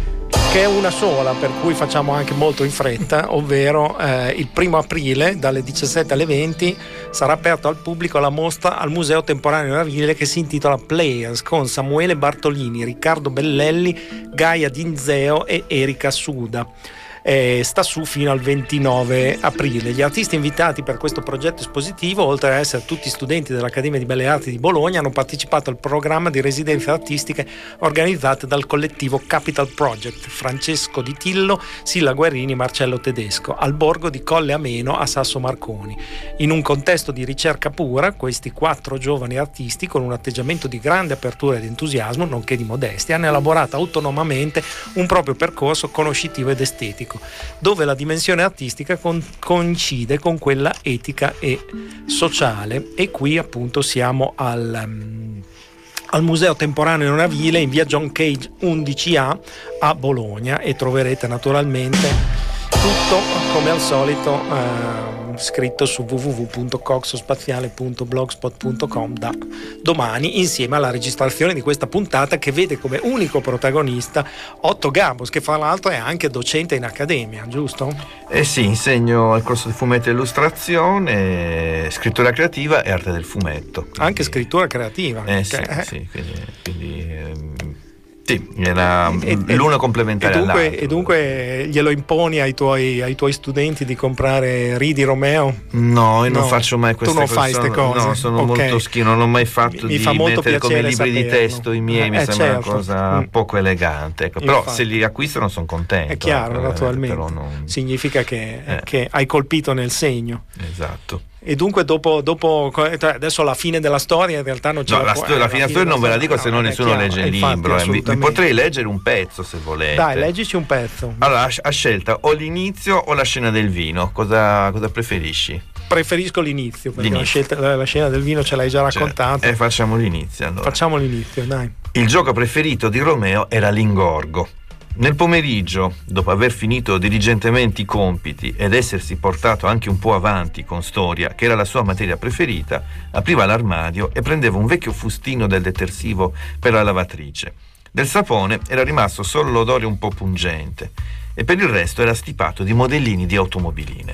che è una sola, per cui facciamo anche molto in fretta, ovvero eh, il primo aprile dalle diciassette alle venti sarà aperto al pubblico la mostra al Museo Temporaneo Navile che si intitola Players, con Samuele Bartolini, Riccardo Bellelli, Gaia Dinzeo e Erika Suda. Eh, sta su fino al ventinove aprile. Gli artisti invitati per questo progetto espositivo, oltre ad essere tutti studenti dell'Accademia di Belle Arti di Bologna, hanno partecipato al programma di residenze artistiche organizzate dal collettivo Capital Project: Francesco Di Tillo, Silla Guerrini, Marcello Tedesco, al borgo di Colle Ameno a Sasso Marconi. In un contesto di ricerca pura, questi quattro giovani artisti, con un atteggiamento di grande apertura ed entusiasmo, nonché di modestia, hanno elaborato autonomamente un proprio percorso conoscitivo ed estetico, dove la dimensione artistica con, coincide con quella etica e sociale. E qui appunto siamo al, um, al Museo Temporaneo Navile in via John Cage undici A a Bologna, e troverete naturalmente tutto come al solito uh, scritto su w w w punto coxospaziale punto blogspot punto com da domani, insieme alla registrazione di questa puntata che vede come unico protagonista Otto Gabos, che fra l'altro è anche docente in accademia, giusto? Eh sì, insegno al corso di fumetto e illustrazione, scrittura creativa e arte del fumetto. Quindi... anche scrittura creativa. Eh sì, eh. sì, quindi, quindi ehm... sì, era e, l'uno complementare e dunque, all'altro. E dunque glielo imponi ai tuoi, ai tuoi studenti di comprare Ridi Romeo? No, io non no, faccio mai queste tu non cose. fai queste cose? No, sono Okay. molto schifo, non ho mai fatto mi, mi di fa molto mettere come libri saperlo. di testo i miei, eh, mi eh, sembra certo. una cosa mm. poco elegante. Ecco. Però Infatti. se li acquistano sono contento. È chiaro, eh, naturalmente. però non... significa che, eh. che hai colpito nel segno. Esatto. E dunque dopo, dopo adesso la fine della storia in realtà non c'è no, la, sto- la fine della storia non ve la dico, se no nessuno chiaro, legge il infatti, libro. eh. Mi, mi potrei leggere un pezzo se volete. Dai, leggici un pezzo. Allora, a scelta o l'inizio o la scena del vino, cosa, cosa preferisci? Preferisco l'inizio, perché l'inizio. La, scelta, la, la scena del vino ce l'hai già raccontata. Cioè, eh, facciamo l'inizio allora. Facciamo l'inizio, dai. Il gioco preferito di Romeo era l'ingorgo. Nel pomeriggio, dopo aver finito diligentemente i compiti ed essersi portato anche un po' avanti con storia, che era la sua materia preferita, apriva l'armadio e prendeva un vecchio fustino del detersivo per la lavatrice. Del sapone era rimasto solo l'odore un po' pungente e per il resto era stipato di modellini di automobiline.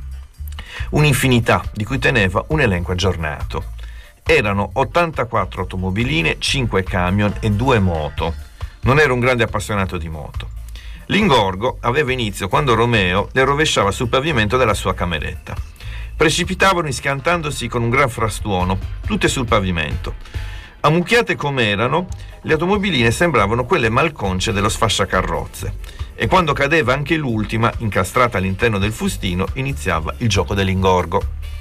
Un'infinità di cui teneva un elenco aggiornato. Erano ottantaquattro automobiline, cinque camion e due moto. Non era un grande appassionato di moto. L'ingorgo aveva inizio quando Romeo le rovesciava sul pavimento della sua cameretta. Precipitavano iscantandosi con un gran frastuono, tutte sul pavimento. Ammucchiate com'erano, le automobiline sembravano quelle malconce dello sfasciacarrozze. E quando cadeva anche l'ultima, incastrata all'interno del fustino, iniziava il gioco dell'ingorgo.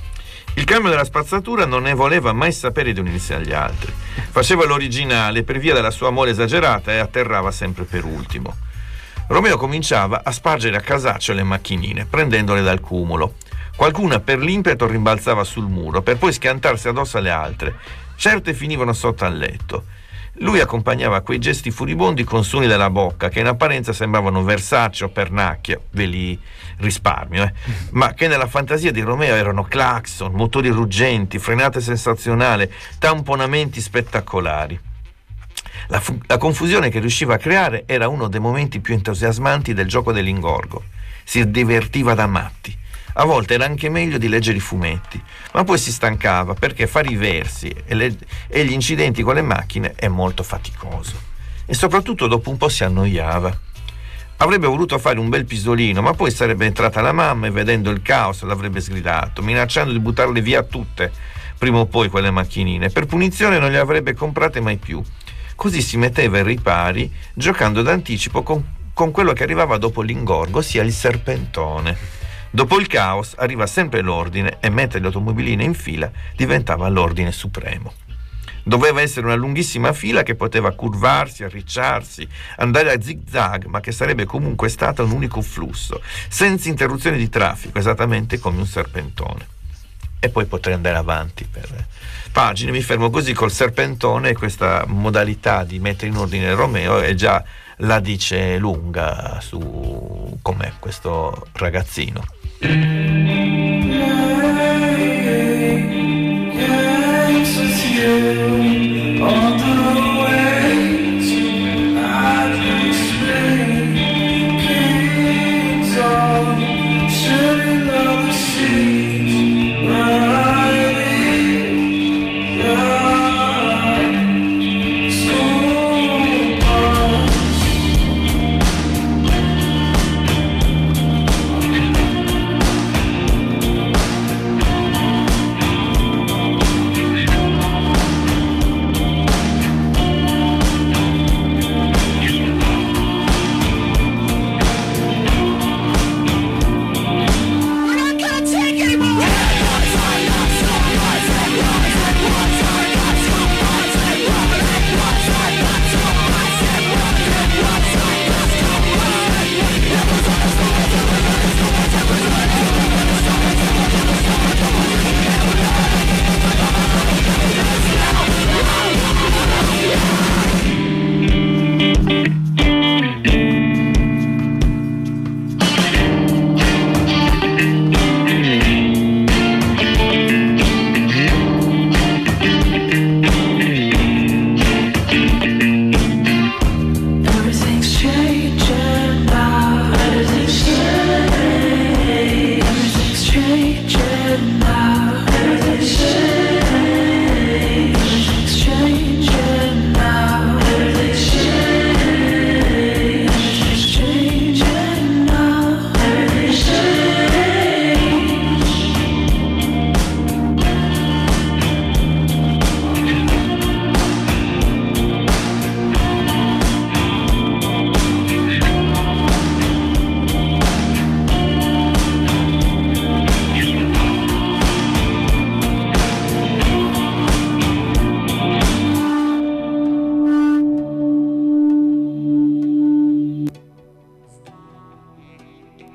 Il camion della spazzatura non ne voleva mai sapere di unirsi agli altri. Faceva l'originale per via della sua mole esagerata e atterrava sempre per ultimo. Romeo cominciava a spargere a casaccio le macchinine, prendendole dal cumulo. Qualcuna per l'impeto rimbalzava sul muro, per poi schiantarsi addosso alle altre. Certe finivano sotto al letto. Lui accompagnava quei gesti furibondi con suoni della bocca che in apparenza sembravano Versace o pernacchia, ve li risparmio, eh? ma che nella fantasia di Romeo erano clacson, motori ruggenti, frenate sensazionali, tamponamenti spettacolari. La, fu- la confusione che riusciva a creare era uno dei momenti più entusiasmanti del gioco dell'ingorgo. Si divertiva da matti. A volte era anche meglio di leggere i fumetti, ma poi si stancava perché fare i versi e, le, e gli incidenti con le macchine è molto faticoso. E soprattutto dopo un po' si annoiava. Avrebbe voluto fare un bel pisolino, ma poi sarebbe entrata la mamma e vedendo il caos l'avrebbe sgridato, minacciando di buttarle via tutte, prima o poi quelle macchinine. Per punizione non le avrebbe comprate mai più. Così si metteva ai ripari, giocando d'anticipo con, con quello che arrivava dopo l'ingorgo, ossia il serpentone. Dopo il caos arriva sempre l'ordine e mettere le automobiline in fila diventava l'ordine supremo. Doveva essere una lunghissima fila che poteva curvarsi, arricciarsi, andare a zig-zag, ma che sarebbe comunque stata un unico flusso, senza interruzioni di traffico, esattamente come un serpentone. E poi potrei andare avanti per pagine, mi fermo così col serpentone, e questa modalità di mettere in ordine Romeo è già la dice lunga su com'è questo ragazzino. On the way to I can explain.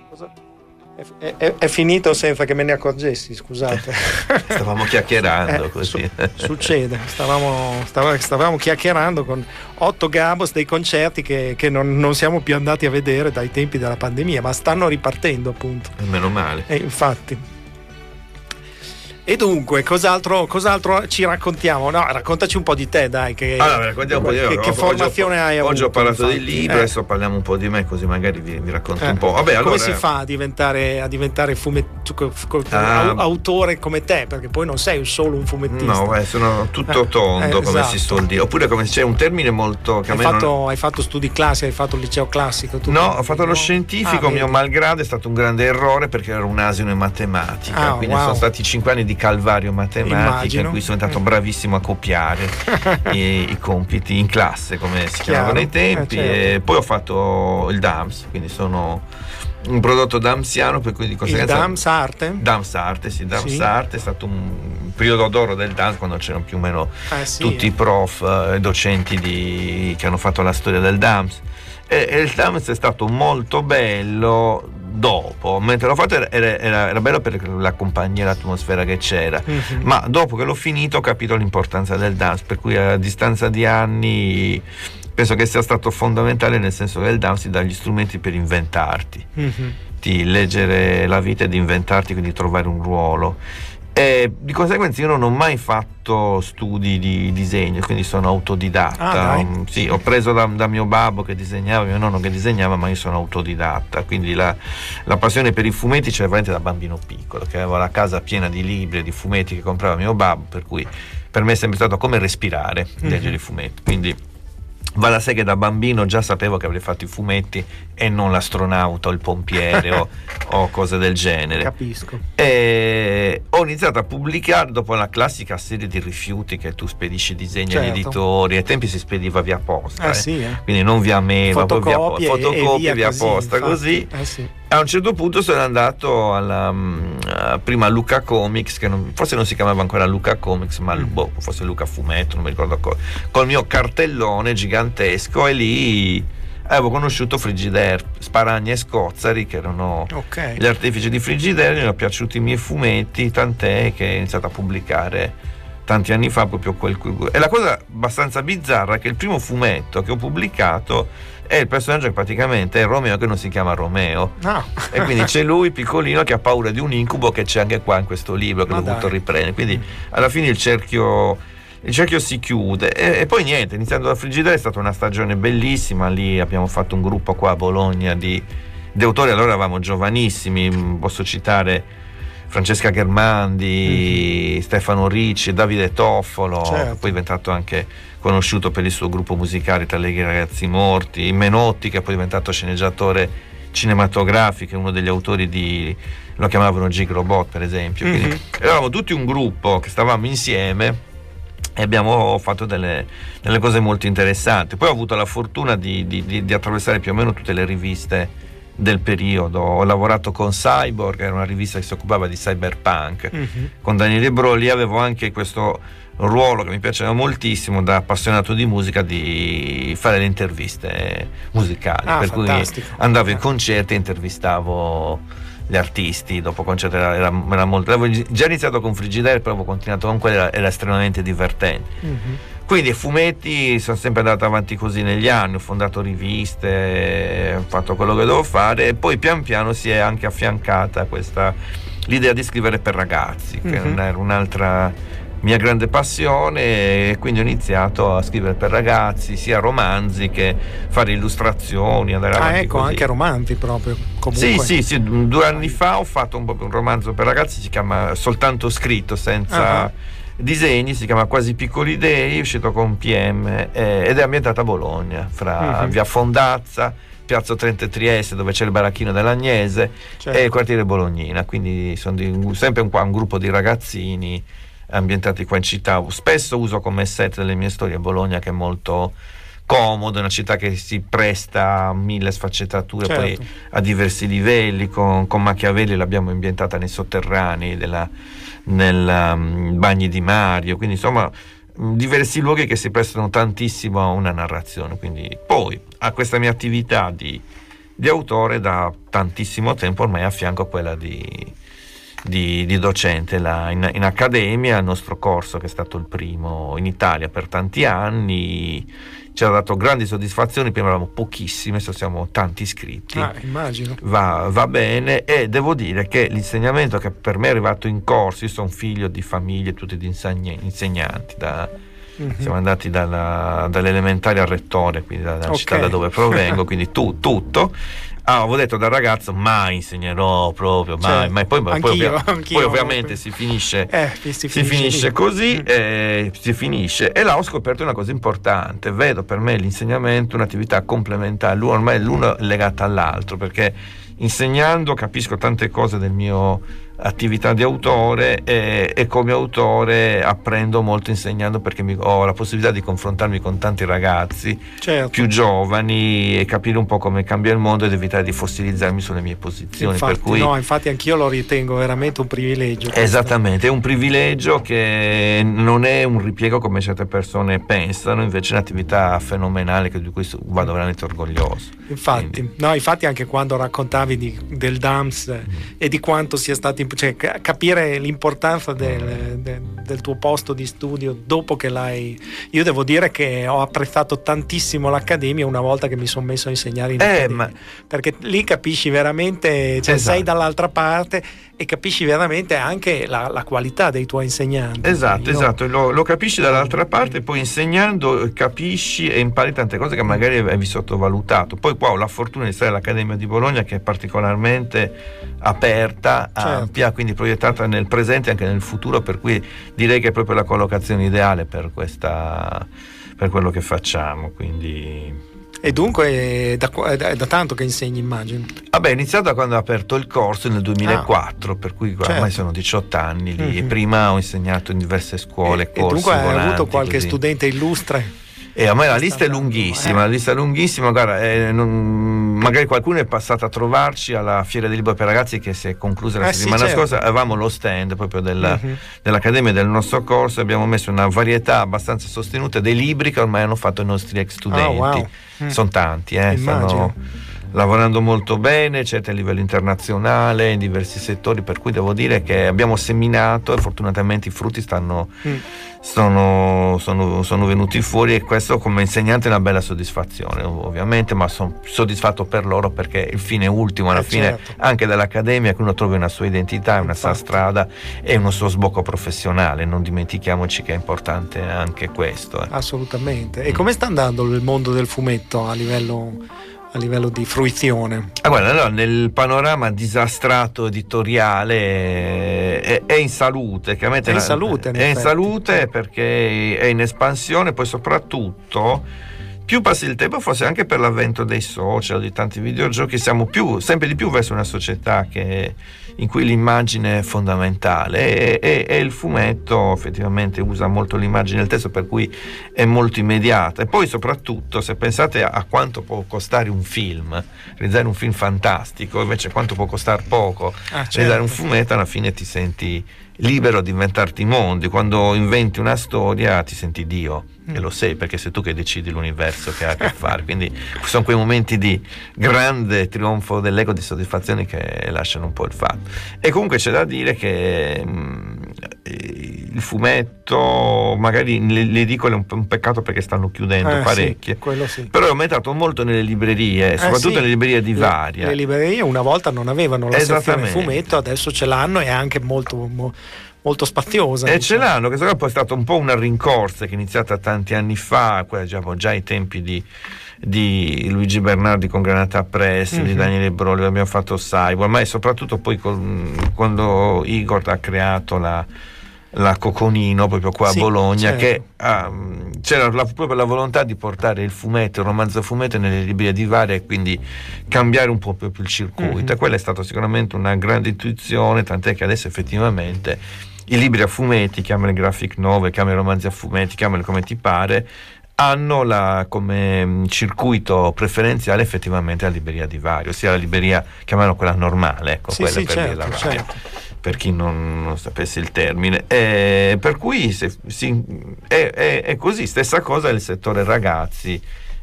È, è, è finito senza che me ne accorgessi, scusate. Stavamo chiacchierando eh, così. Su, succede, stavamo, stavamo, stavamo chiacchierando con otto Gabos dei concerti che, che non, non siamo più andati a vedere dai tempi della pandemia, ma stanno ripartendo appunto. Meno male. E infatti. E dunque, cos'altro, cos'altro ci raccontiamo? No, raccontaci un po' di te, dai. Che, allora, raccontiamo un po' di che, che formazione oggi, hai avuto? Oggi ho parlato infatti. del libro, eh. adesso parliamo un po' di me, così magari vi, vi racconto eh. un po'. Vabbè, allora, come si fa a diventare, a diventare fumet- ah, autore come te? Perché poi non sei solo un fumettista. No, beh, sono tutto tondo, eh, come esatto. si suol dire. Oppure come c'è un termine molto che hai, a me fatto, non... hai fatto studi classici, hai fatto il liceo classico? Tu no, ho fatto lo scientifico, ah, mio malgrado, è stato un grande errore perché ero un asino in matematica. Ah, quindi wow. sono stati cinque anni di calvario matematica. Immagino. In cui sono diventato bravissimo a copiare i, i compiti in classe, come si chiamavano ai tempi, eh, certo. E poi ho fatto il D A M S, quindi sono un prodotto damsiano, per cui di conseguenza il D A M S Arte? D A M S Arte, sì, D A M S sì. Arte è stato un periodo d'oro del dance quando c'erano più o meno eh, sì, tutti eh. i prof e eh, docenti di, che hanno fatto la storia del D A M S. E, e il D A M S è stato molto bello dopo, mentre l'ho fatto era, era, era bello per la compagnia e l'atmosfera che c'era, mm-hmm. ma dopo che l'ho finito ho capito l'importanza del dance, per cui a distanza di anni penso che sia stato fondamentale, nel senso che il dance ti dà gli strumenti per inventarti, mm-hmm. ti leggere la vita ed inventarti, quindi trovare un ruolo. E di conseguenza io non ho mai fatto studi di disegno, quindi sono autodidatta. Ah, um, sì, ho preso da, da mio babbo che disegnava, mio nonno che disegnava, ma io sono autodidatta, quindi la, la passione per i fumetti c'era veramente da bambino piccolo, che avevo la casa piena di libri e di fumetti che comprava mio babbo, per cui per me è sempre stato come respirare, mm-hmm. leggere i fumetti. Quindi va da sé che da bambino già sapevo che avrei fatto i fumetti e non l'astronauta o il pompiere o, o cose del genere. Capisco. E ho iniziato a pubblicare dopo la classica serie di rifiuti che tu spedisci disegni certo. agli editori. Ai tempi si spediva via posta, eh, eh. Sì, eh. quindi non via mail, ma poi via, po- fotocopie e via, via così, posta, infatti. così. Eh, sì. A un certo punto sono andato alla uh, prima Luca Comics, che non, forse non si chiamava ancora Luca Comics, ma mm. boh, forse Luca Fumetto, non mi ricordo ancora, col mio cartellone gigantesco, e lì avevo conosciuto Frigidaire, Sparagna e Scozzari, che erano okay. gli artefici di Frigidaire. Mi sono piaciuti i miei fumetti, tant'è che ho iniziato a pubblicare tanti anni fa proprio quel. E la cosa abbastanza bizzarra è che il primo fumetto che ho pubblicato è il personaggio che praticamente è Romeo, che non si chiama Romeo, no. E quindi c'è lui piccolino che ha paura di un incubo, che c'è anche qua in questo libro che Ma ho dovuto dai. riprendere. Quindi alla fine il cerchio il cerchio si chiude, e, e poi niente, iniziando da Frigidaire è stata una stagione bellissima. Lì abbiamo fatto un gruppo qua a Bologna di, di autori, allora eravamo giovanissimi, posso citare Francesca Ghermandi, mm-hmm. Stefano Ricci, Davide Toffolo, certo. poi è diventato anche conosciuto per il suo gruppo musicale Tra leghe e ragazzi morti, Menotti, che è poi diventato sceneggiatore cinematografico, uno degli autori di, lo chiamavano Gig Robot per esempio, mm-hmm. quindi eravamo tutti un gruppo che stavamo insieme e abbiamo fatto delle, delle cose molto interessanti. Poi ho avuto la fortuna di, di, di, di attraversare più o meno tutte le riviste del periodo. Ho lavorato con Cyborg, era una rivista che si occupava di cyberpunk, mm-hmm. con Daniele Broglie. Avevo anche questo ruolo che mi piaceva moltissimo, da appassionato di musica, di fare le interviste musicali, ah, per fantastico. Cui andavo in concerti e intervistavo gli artisti. Dopo concerto era, era, era molto, avevo già iniziato con Frigidaire, però avevo continuato con quello, era, era estremamente divertente. Mm-hmm. Quindi i fumetti sono sempre andato avanti così negli anni, ho fondato riviste, ho fatto quello che dovevo fare, e poi pian piano si è anche affiancata questa l'idea di scrivere per ragazzi, che mm-hmm. era un'altra mia grande passione, e quindi ho iniziato a scrivere per ragazzi, sia romanzi che fare illustrazioni, andare ah, avanti ecco, così. Anche romanzi proprio. Comunque. Sì, sì, sì, due anni fa ho fatto un, un romanzo per ragazzi, si chiama Soltanto scritto, senza uh-huh. disegni, si chiama Quasi piccoli dei, è uscito con P M eh, ed è ambientata a Bologna, fra uh-huh. via Fondazza, Piazza Trento e Trieste, dove c'è il baracchino dell'Agnese, certo. e il quartiere Bolognina. Quindi sono di, sempre un, un gruppo di ragazzini ambientati qua in città. Spesso uso come set delle mie storie Bologna, che è molto comodo, è una città che si presta a mille sfaccettature, certo. poi a diversi livelli. Con, con Machiavelli l'abbiamo ambientata nei sotterranei della, nel um, Bagni di Mario, quindi insomma diversi luoghi che si prestano tantissimo a una narrazione. Quindi poi a questa mia attività di di autore da tantissimo tempo, ormai a fianco a quella di, di, di docente là in, in accademia. Il nostro corso, che è stato il primo in Italia per tanti anni, ci ha dato grandi soddisfazioni. Prima eravamo pochissimi, adesso siamo tanti iscritti. Ah, immagino. Va, va bene, e devo dire che l'insegnamento che per me è arrivato in corso, io sono figlio di famiglie tutti di insegn- insegnanti, da, mm-hmm. siamo andati dalla, dall'elementare al rettore, quindi dalla okay. città da dove provengo, quindi tu, tutto. Ah, avevo detto da ragazzo mai insegnerò proprio, mai, certo. mai. Poi, poi, ovvia- poi ovviamente si finisce, eh, si si finisce, finisce così, mm. eh, si finisce. E là ho scoperto una cosa importante: vedo per me l'insegnamento un'attività complementare, l'uno, ormai l'uno è legato all'altro, perché insegnando capisco tante cose del mio attività di autore, e, e come autore apprendo molto insegnando, perché mi, ho la possibilità di confrontarmi con tanti ragazzi certo. più giovani e capire un po' come cambia il mondo ed evitare di fossilizzarmi sulle mie posizioni. Infatti, per cui, no, infatti anch'io lo ritengo veramente un privilegio. Esattamente, questo. È un privilegio che non è un ripiego come certe persone pensano, invece è un'attività fenomenale di cui vado veramente orgoglioso. Infatti, no, infatti anche quando raccontavi di, del D A M S mm. e di quanto sia stato, cioè capire l'importanza del, del, del tuo posto di studio dopo che l'hai, io devo dire che ho apprezzato tantissimo l'accademia una volta che mi sono messo a insegnare in eh, accademia, ma... perché lì capisci veramente, cioè esatto. sei dall'altra parte e capisci veramente anche la, la qualità dei tuoi insegnanti. Esatto, io... esatto, lo, lo capisci dall'altra parte, poi insegnando capisci e impari tante cose che magari avevi sottovalutato. Poi qua ho la fortuna di stare all'Accademia di Bologna, che è particolarmente aperta, certo. ampia, quindi proiettata nel presente e anche nel futuro, per cui direi che è proprio la collocazione ideale per questa, per quello che facciamo, quindi... E dunque è da, è da tanto che insegni, immagino. Vabbè, ho iniziato da quando ho aperto il corso nel duemilaquattro, ah, per cui ormai certo. sono diciotto anni lì, mm-hmm. e prima ho insegnato in diverse scuole, e, corsi, e dunque hai volanti, avuto qualche così. Studente illustre? E a me la lista è lunghissima, eh. la lista è lunghissima, guarda, eh, non, magari qualcuno è passato a trovarci alla Fiera del Libro per Ragazzi, che si è conclusa la eh settimana sì, certo. scorsa. Avevamo lo stand proprio della, mm-hmm. dell'Accademia del nostro corso, abbiamo messo una varietà abbastanza sostenuta dei libri che ormai hanno fatto i nostri ex studenti. Oh, wow. mm. Sono tanti, eh, stanno lavorando molto bene, certo a livello internazionale, in diversi settori, per cui devo dire che abbiamo seminato e fortunatamente i frutti stanno... Mm. Sono, sono, sono venuti fuori, e questo come insegnante è una bella soddisfazione, ovviamente, ma sono soddisfatto per loro, perché il fine ultimo alla eh fine certo. anche dall'accademia, che uno trova una sua identità, una sua strada e uno suo sbocco professionale, non dimentichiamoci che è importante anche questo. Eh. Assolutamente. E come sta andando il mondo del fumetto a livello... a livello di fruizione? Ah, guarda, allora, nel panorama disastrato editoriale è, è in salute, che a me è in salute, in è in salute perché è in espansione, poi soprattutto più passi il tempo, forse anche per l'avvento dei social, di tanti videogiochi, siamo più, sempre di più verso una società che, in cui l'immagine è fondamentale, e, e, e il fumetto effettivamente usa molto l'immagine del testo, per cui è molto immediata. E poi soprattutto, se pensate a, a quanto può costare un film, realizzare un film fantastico, invece quanto può costare poco ah, certo. realizzare un fumetto, alla fine ti senti libero di inventarti mondi. Quando inventi una storia ti senti Dio, mm. e lo sei, perché sei tu che decidi l'universo che ha a che fare. Quindi sono quei momenti di grande trionfo dell'ego, di soddisfazione, che lasciano un po' il fatto. E comunque c'è da dire che mh, il fumetto, magari le, le edicole è un, un peccato, perché stanno chiudendo eh, parecchie, sì, quello sì. però è aumentato molto nelle librerie, eh, soprattutto sì. nelle librerie di varia. Le, le librerie una volta non avevano la sezione fumetto, adesso ce l'hanno, e anche molto, mo, molto spaziosa. E diciamo. ce l'hanno, che secondo me poi è stata un po' una rincorsa che è iniziata tanti anni fa, diciamo, già ai tempi di, di Luigi Bernardi con Granata Press, mm-hmm. di Daniele Broli, abbiamo fatto Cyborg, ma soprattutto poi con, quando Igor ha creato la la Coconino proprio qua sì, a Bologna, certo. che um, c'era la, proprio la volontà di portare il fumetto, il romanzo fumetto nelle librerie di varia, e quindi cambiare un po' più il circuito, mm-hmm. e quella è stata sicuramente una grande intuizione, tant'è che adesso effettivamente i libri a fumetti, chiamali graphic novel, chiamali romanzi a fumetti, chiamali come ti pare, hanno la, come circuito preferenziale effettivamente la libreria di vario, ossia la libreria, chiamano quella normale, ecco, sì, quella sì, per certo, dire la varia. certo. Per chi non, non sapesse il termine, e per cui se, si, è, è, è così. Stessa cosa il settore ragazzi,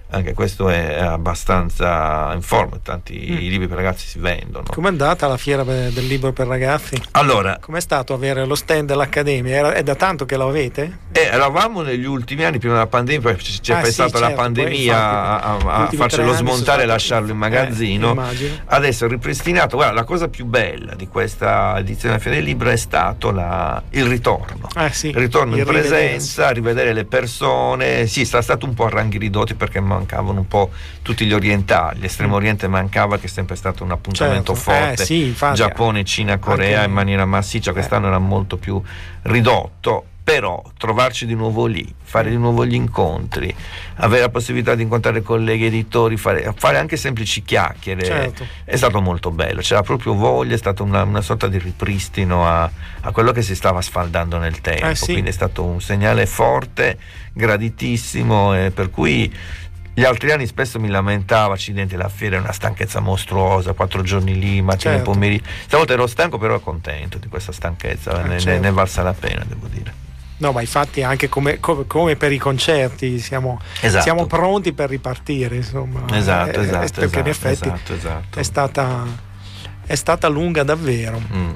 Anche questo è abbastanza in forma, tanti Mm. i libri per ragazzi si vendono. Com'è andata la fiera be- del libro per ragazzi? Allora, Com'è stato avere lo stand dell'Accademia? Era- è da tanto che lo avete? eh, eravamo negli ultimi anni, prima della pandemia, poi c- c'è Ah, sì, stata la certo, pandemia poi a, infatti, a- gli a ultimi farcelo tre anni smontare e sono stati- lasciarlo in magazzino. Eh, immagino. Adesso è ripristinato. Guarda, la cosa più bella di questa edizione della Fiera del Libro è stato la- il ritorno. Eh, sì, Il ritorno il in presenza, rivedere le persone. Sì, sta stato un po' a ranghi ridotti perché mancavano un po' tutti gli orientali. L'estremo oriente mancava, che è sempre stato un appuntamento Certo, forte. eh, sì, infatti. Giappone, Cina, Corea Anche- in maniera massiccia. Quest'anno era molto più ridotto. Però trovarci di nuovo lì, fare di nuovo gli incontri, avere la possibilità di incontrare colleghi editori, fare, fare anche semplici chiacchiere, Certo. è stato molto bello. C'era proprio voglia, è stata una, una sorta di ripristino a, a quello che si stava sfaldando nel tempo. Eh, sì. Quindi è stato un segnale forte, graditissimo, e per cui gli altri anni spesso mi lamentavo, accidenti, la fiera è una stanchezza mostruosa, quattro giorni lì, mattina e Certo. pomeriggio. Stavolta ero stanco, però contento di questa stanchezza, Eh, ne, certo. ne è valsa la pena, devo dire. No, ma infatti anche come, come- come per i concerti siamo, Esatto. siamo pronti per ripartire, insomma. Esatto, Eh, eh, esatto, perché in esatto, effetti esatto, esatto. È, stata, è stata lunga davvero. Mm.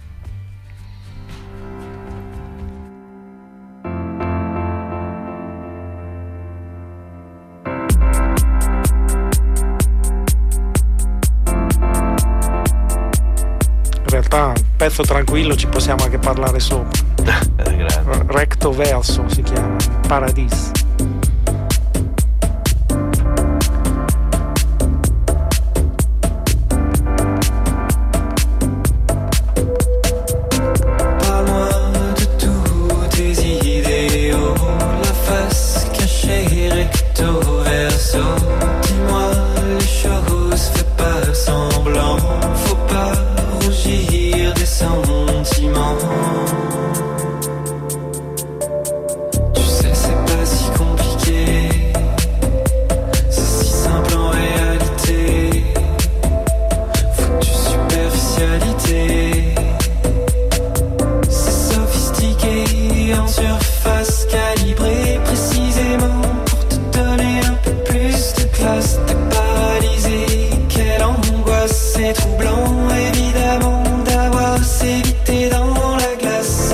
In realtà un pezzo tranquillo ci possiamo anche parlare sopra. Grande. Recto verso si chiama, Paradis. Parle-moi de tous tes idéaux, la face cachée recto verso. Dis-moi les choses, fais pas semblant, faut pas rougir des sentiments. Tu sais, c'est pas si compliqué, c'est si simple en réalité. Faut du superficialité. C'est sophistiqué en surface calibrée précisément pour te donner un peu plus de classe. T'es paralysé, quelle angoisse, c'est troublant évidemment d'avoir s'évité dans la glace.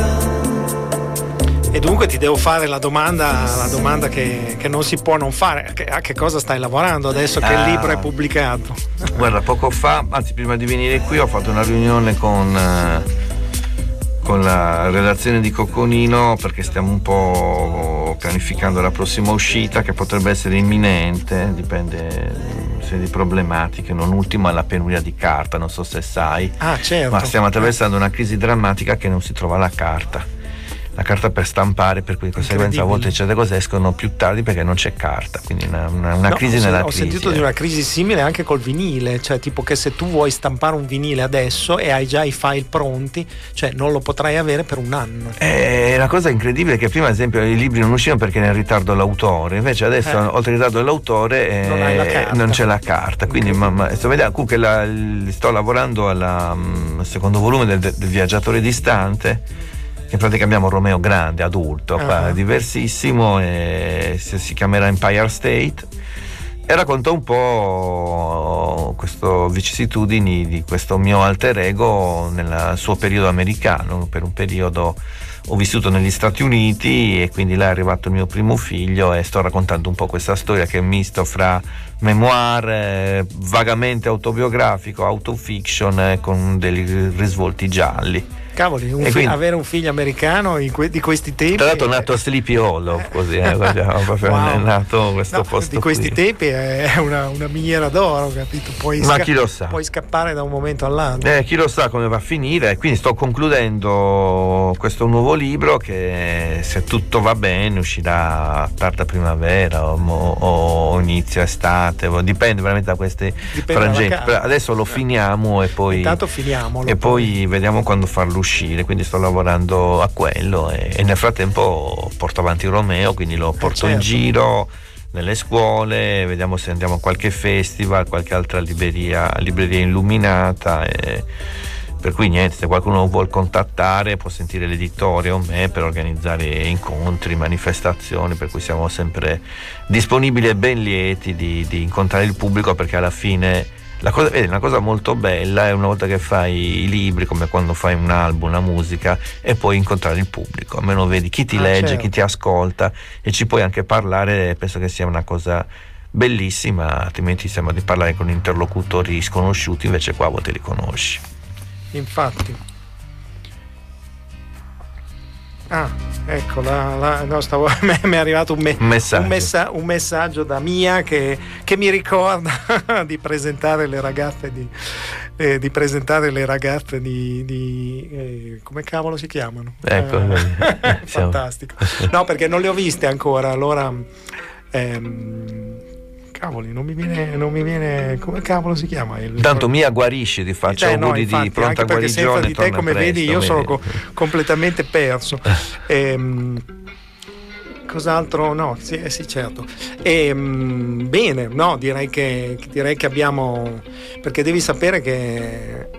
E dunque ti devo fare la domanda, la domanda che, che non si può non fare. Che- A che cosa stai lavorando adesso che il Ah. libro è pubblicato? Guarda, poco fa, anzi prima di venire qui, ho fatto una riunione con, eh, con la redazione di Cocconino, perché stiamo un po' pianificando la prossima uscita, che potrebbe essere imminente, dipende se di problematiche, non ultima la penuria di carta, non so se sai, Ah, certo. ma stiamo attraversando una crisi drammatica che non si trova la carta. La carta per stampare, per cui di conseguenza a volte certe cose escono più tardi perché non c'è carta, quindi una, una, una No, crisi ho, sen- nella ho crisi. sentito di eh. una crisi simile anche col vinile, cioè tipo che se tu vuoi stampare un vinile adesso e hai già i file pronti, cioè non lo potrai avere per un anno. È una cosa incredibile che prima ad esempio i libri non uscivano perché era in ritardo l'autore, invece adesso Eh. oltre al ritardo dell'autore eh, Non hai la carta. non c'è la carta, quindi ma, ma, sto, vedendo, comunque la, l- sto lavorando alla, mm, al secondo volume del, del Viaggiatore distante, che in pratica abbiamo Romeo grande, adulto, Ah. qua, diversissimo, e si, si chiamerà Empire State, e racconta un po' questo vicissitudini di questo mio alter ego nel suo periodo americano. Per un periodo ho vissuto negli Stati Uniti e quindi là è arrivato il mio primo figlio e sto raccontando un po' questa storia che è un misto fra memoir, eh, vagamente autobiografico, autofiction, eh, con dei risvolti gialli. Cavoli, un E fi- quindi- avere un figlio americano in que- di questi tempi. Tra l'altro è nato a Sleepy Hollow, così, eh, guardiamo, proprio Wow. è nato questo No, posto di questi qui. tempi è una, una miniera d'oro, capito? Puoi, Ma chi lo sa? puoi scappare da un momento all'altro. Eh, chi lo sa come va a finire, quindi sto concludendo questo nuovo libro che, se tutto va bene, uscirà a tarda primavera o, o inizio estate, dipende veramente da questi Dipende dalla frangenti. carta. Però adesso lo finiamo e poi, Intanto finiamolo. e poi vediamo quando farlo uscire, quindi sto lavorando a quello e, e nel frattempo porto avanti Romeo, quindi lo porto in certo. giro nelle scuole, vediamo se andiamo a qualche festival, qualche altra libreria, libreria illuminata, e per cui niente, se qualcuno vuol contattare può sentire l'editore o me per organizzare incontri, manifestazioni, per cui siamo sempre disponibili e ben lieti di, di incontrare il pubblico, perché alla fine la cosa, vedi, una cosa molto bella è una volta che fai i libri, come quando fai un album, una musica, e puoi incontrare il pubblico, almeno vedi chi ti ah, legge, certo. chi ti ascolta, e ci puoi anche parlare. Penso che sia una cosa bellissima, altrimenti sembra di parlare con interlocutori sconosciuti, invece qua te li conosci. Infatti. Ah, ecco, la, la, no, stavo, mi è arrivato un, me, un, messaggio. Un, messa, un messaggio da Mia che, che mi ricorda di presentare le ragazze di, eh, di presentare le ragazze di, di eh, come cavolo si chiamano? Ecco, eh, fantastico. No, perché non le ho viste ancora, allora ehm, cavoli, non mi viene, non mi viene, come cavolo si chiama? Il, Tanto Mia guarisci, ti faccio eh, auguri no, infatti, di pronta guarigione. Senza di te, come presto, vedi, io vedi. sono co- completamente perso. ehm, cos'altro? No, sì, eh, sì certo. Ehm, bene, no, direi che, direi che abbiamo, perché devi sapere che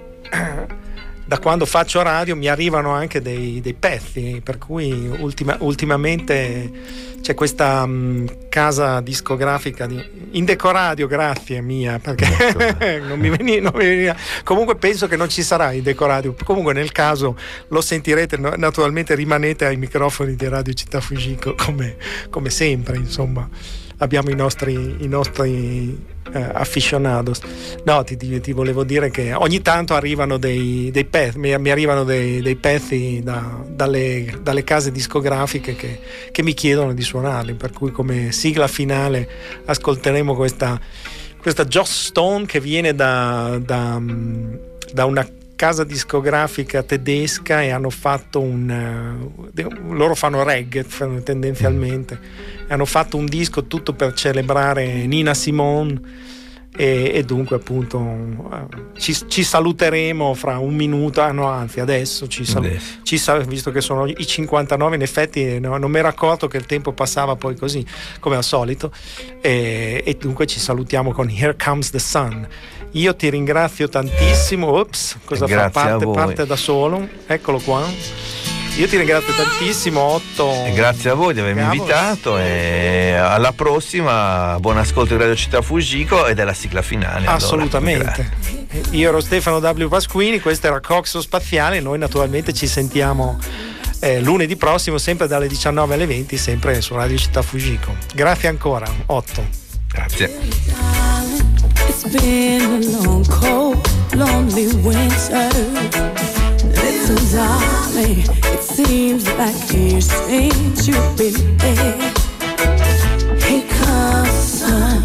da quando faccio radio mi arrivano anche dei, dei pezzi, per cui ultima, ultimamente c'è questa um, casa discografica di Indecoradio, grazie Mia, perché non mi veniva, non mi veniva. Comunque penso che non ci sarà Indecoradio, comunque nel caso lo sentirete, no, naturalmente rimanete ai microfoni di Radio Città Fujiko come, come sempre, insomma abbiamo i nostri, i nostri eh, aficionados. No, ti, ti, ti volevo dire che ogni tanto arrivano dei, dei pezzi, mi, mi arrivano dei, dei pezzi da, dalle, dalle case discografiche che, che mi chiedono di suonarli, per cui come sigla finale ascolteremo questa, questa Joss Stone che viene da, da, da una casa discografica tedesca, e hanno fatto un uh, loro fanno reggae tendenzialmente, e hanno fatto un disco tutto per celebrare Nina Simone, e, e dunque appunto uh, ci, ci saluteremo fra un minuto, ah, no, anzi adesso ci, sal- adesso. ci sal- visto che sono i cinquantanove, in effetti no, non mi ero accorto che il tempo passava poi così come al solito, e, e dunque ci salutiamo con Here Comes the Sun. Io ti ringrazio tantissimo. Ops, cosa Grazie fa? Parte, parte da solo. Eccolo qua. Io ti ringrazio tantissimo, Otto. E grazie a voi di avermi Cavolo. invitato, e alla prossima. Buon ascolto di Radio Città Fujiko e della sigla finale. Assolutamente. Allora. Io ero Stefano W. Pasquini, questo era Coxo Spaziale. Noi naturalmente ci sentiamo eh, lunedì prossimo, sempre dalle diciannove alle venti, sempre su Radio Città Fujiko. Grazie ancora, Otto. Grazie. It's been a long, cold, lonely winter. Little darling, it seems like years since you've been there. Here comes the sun,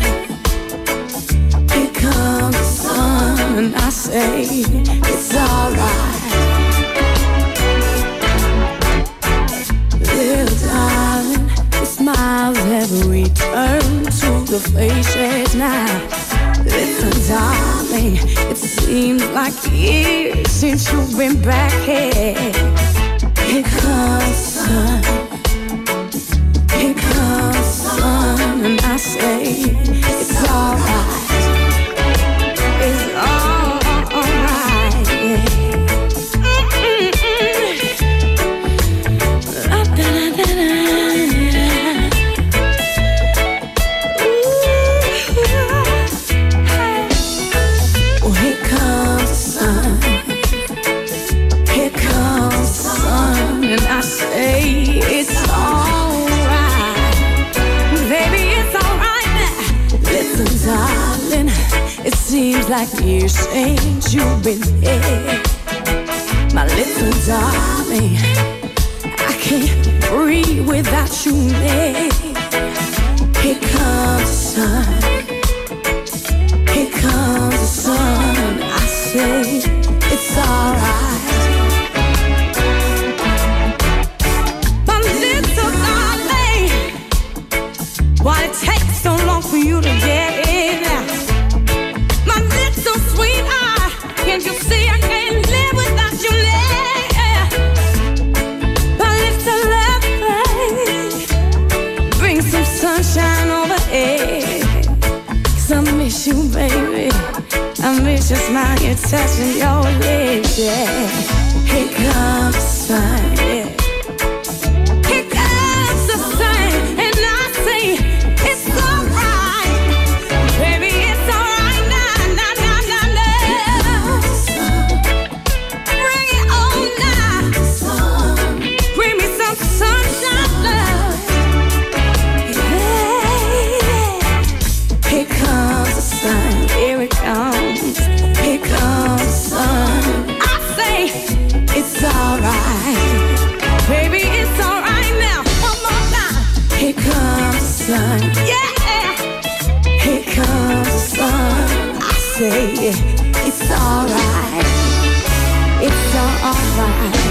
here comes the sun, and I say it's alright. Little darling, the smiles have returned to the faces now. Listen, darling, it seems like years since you've been back here. Here comes the sun, here comes the sun, and I say it's alright, it's alright, yeah. It seems like years since you've been here. My little darling, I can't breathe without you near. Here comes the sun, here comes the sun. I say it's alright. My little darling, why it takes so long for you to get in? Can't you see I can't live without you, my little love, bring some sunshine over here. 'Cause I miss you, baby. I miss your smile, your touch, and your lips. baby. Here comes the sun, yeah. Here comes the sun, and I say it's alright, baby, it's alright now, now, now, now, now. Bring it on now, bring me some sunshine, love. Yeah. Here comes the sun, here it comes, here comes the sun. I say it's alright, baby, it's alright now. One more time. Here comes the sun, yeah. Here comes the sun. I say it's alright, it's alright.